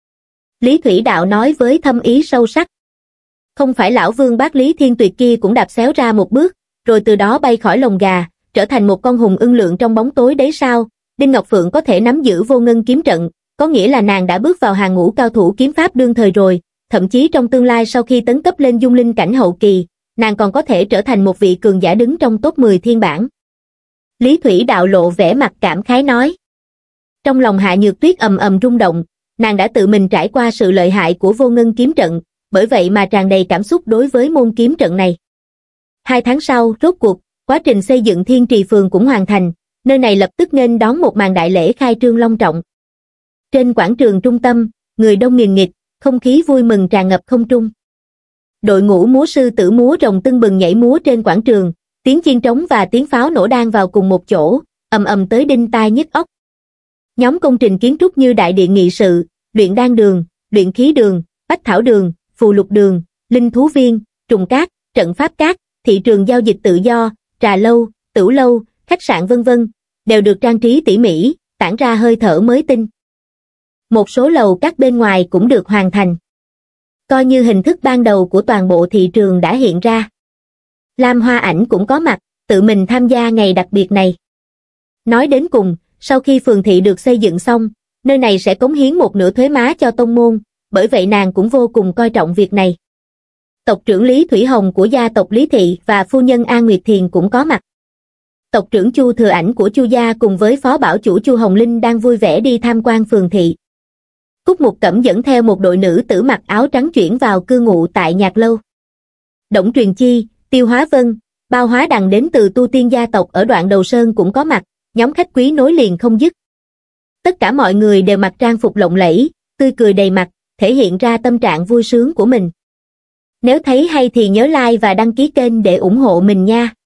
Lý Thủy Đạo nói với thâm ý sâu sắc. Không phải lão vương bác Lý Thiên Tuyệt kia cũng đạp xéo ra một bước, rồi từ đó bay khỏi lồng gà, trở thành một con hùng ưng lượn trong bóng tối đấy sao? Đinh Ngọc Phượng có thể nắm giữ vô ngân kiếm trận, có nghĩa là nàng đã bước vào hàng ngũ cao thủ kiếm pháp đương thời rồi, thậm chí trong tương lai sau khi tấn cấp lên dung linh cảnh hậu kỳ, nàng còn có thể trở thành một vị cường giả đứng trong top mười thiên bảng. Lý Thủy Đạo lộ vẻ mặt cảm khái nói. Trong lòng Hạ Nhược Tuyết ầm ầm rung động, nàng đã tự mình trải qua sự lợi hại của vô ngân kiếm trận, bởi vậy mà tràn đầy cảm xúc đối với môn kiếm trận này. Hai tháng sau, rốt cuộc, quá trình xây dựng Thiên Trì Phường cũng hoàn thành, nơi này lập tức nghênh đón một màn đại lễ khai trương long trọng. Trên quảng trường trung tâm, người đông nghìn nghịt, không khí vui mừng tràn ngập không trung. Đội ngũ múa sư tử múa rồng tưng bừng nhảy múa trên quảng trường, tiếng chiên trống và tiếng pháo nổ đan vào cùng một chỗ, ầm ầm tới đinh tai nhức óc. Nhóm công trình kiến trúc như đại điện nghị sự, luyện đan đường, luyện khí đường, bách thảo đường, phù lục đường, linh thú viên, trùng cát, trận pháp cát, thị trường giao dịch tự do, trà lâu, tửu lâu, khách sạn vân vân, đều được trang trí tỉ mỉ, tản ra hơi thở mới tinh. Một số lầu các bên ngoài cũng được hoàn thành. Coi như hình thức ban đầu của toàn bộ thị trường đã hiện ra. Lam Hoa Ảnh cũng có mặt, tự mình tham gia ngày đặc biệt này. Nói đến cùng, sau khi phường thị được xây dựng xong, nơi này sẽ cống hiến một nửa thuế má cho tông môn, bởi vậy nàng cũng vô cùng coi trọng việc này. Tộc trưởng Lý Thủy Hồng của gia tộc Lý Thị và phu nhân An Nguyệt Thiền cũng có mặt. Tộc trưởng Chu Thừa Ảnh của Chu gia cùng với phó bảo chủ Chu Hồng Linh đang vui vẻ đi tham quan phường thị. Cúc Mục Cẩm dẫn theo một đội nữ tử mặc áo trắng chuyển vào cư ngụ tại nhạc lâu. Đổng Truyền Chi, Tiêu Hóa Vân, Bao Hóa Đằng đến từ Tu Tiên gia tộc ở Đoạn Đầu Sơn cũng có mặt, nhóm khách quý nối liền không dứt. Tất cả mọi người đều mặc trang phục lộng lẫy, tươi cười đầy mặt, thể hiện ra tâm trạng vui sướng của mình. Nếu thấy hay thì nhớ like và đăng ký kênh để ủng hộ mình nha.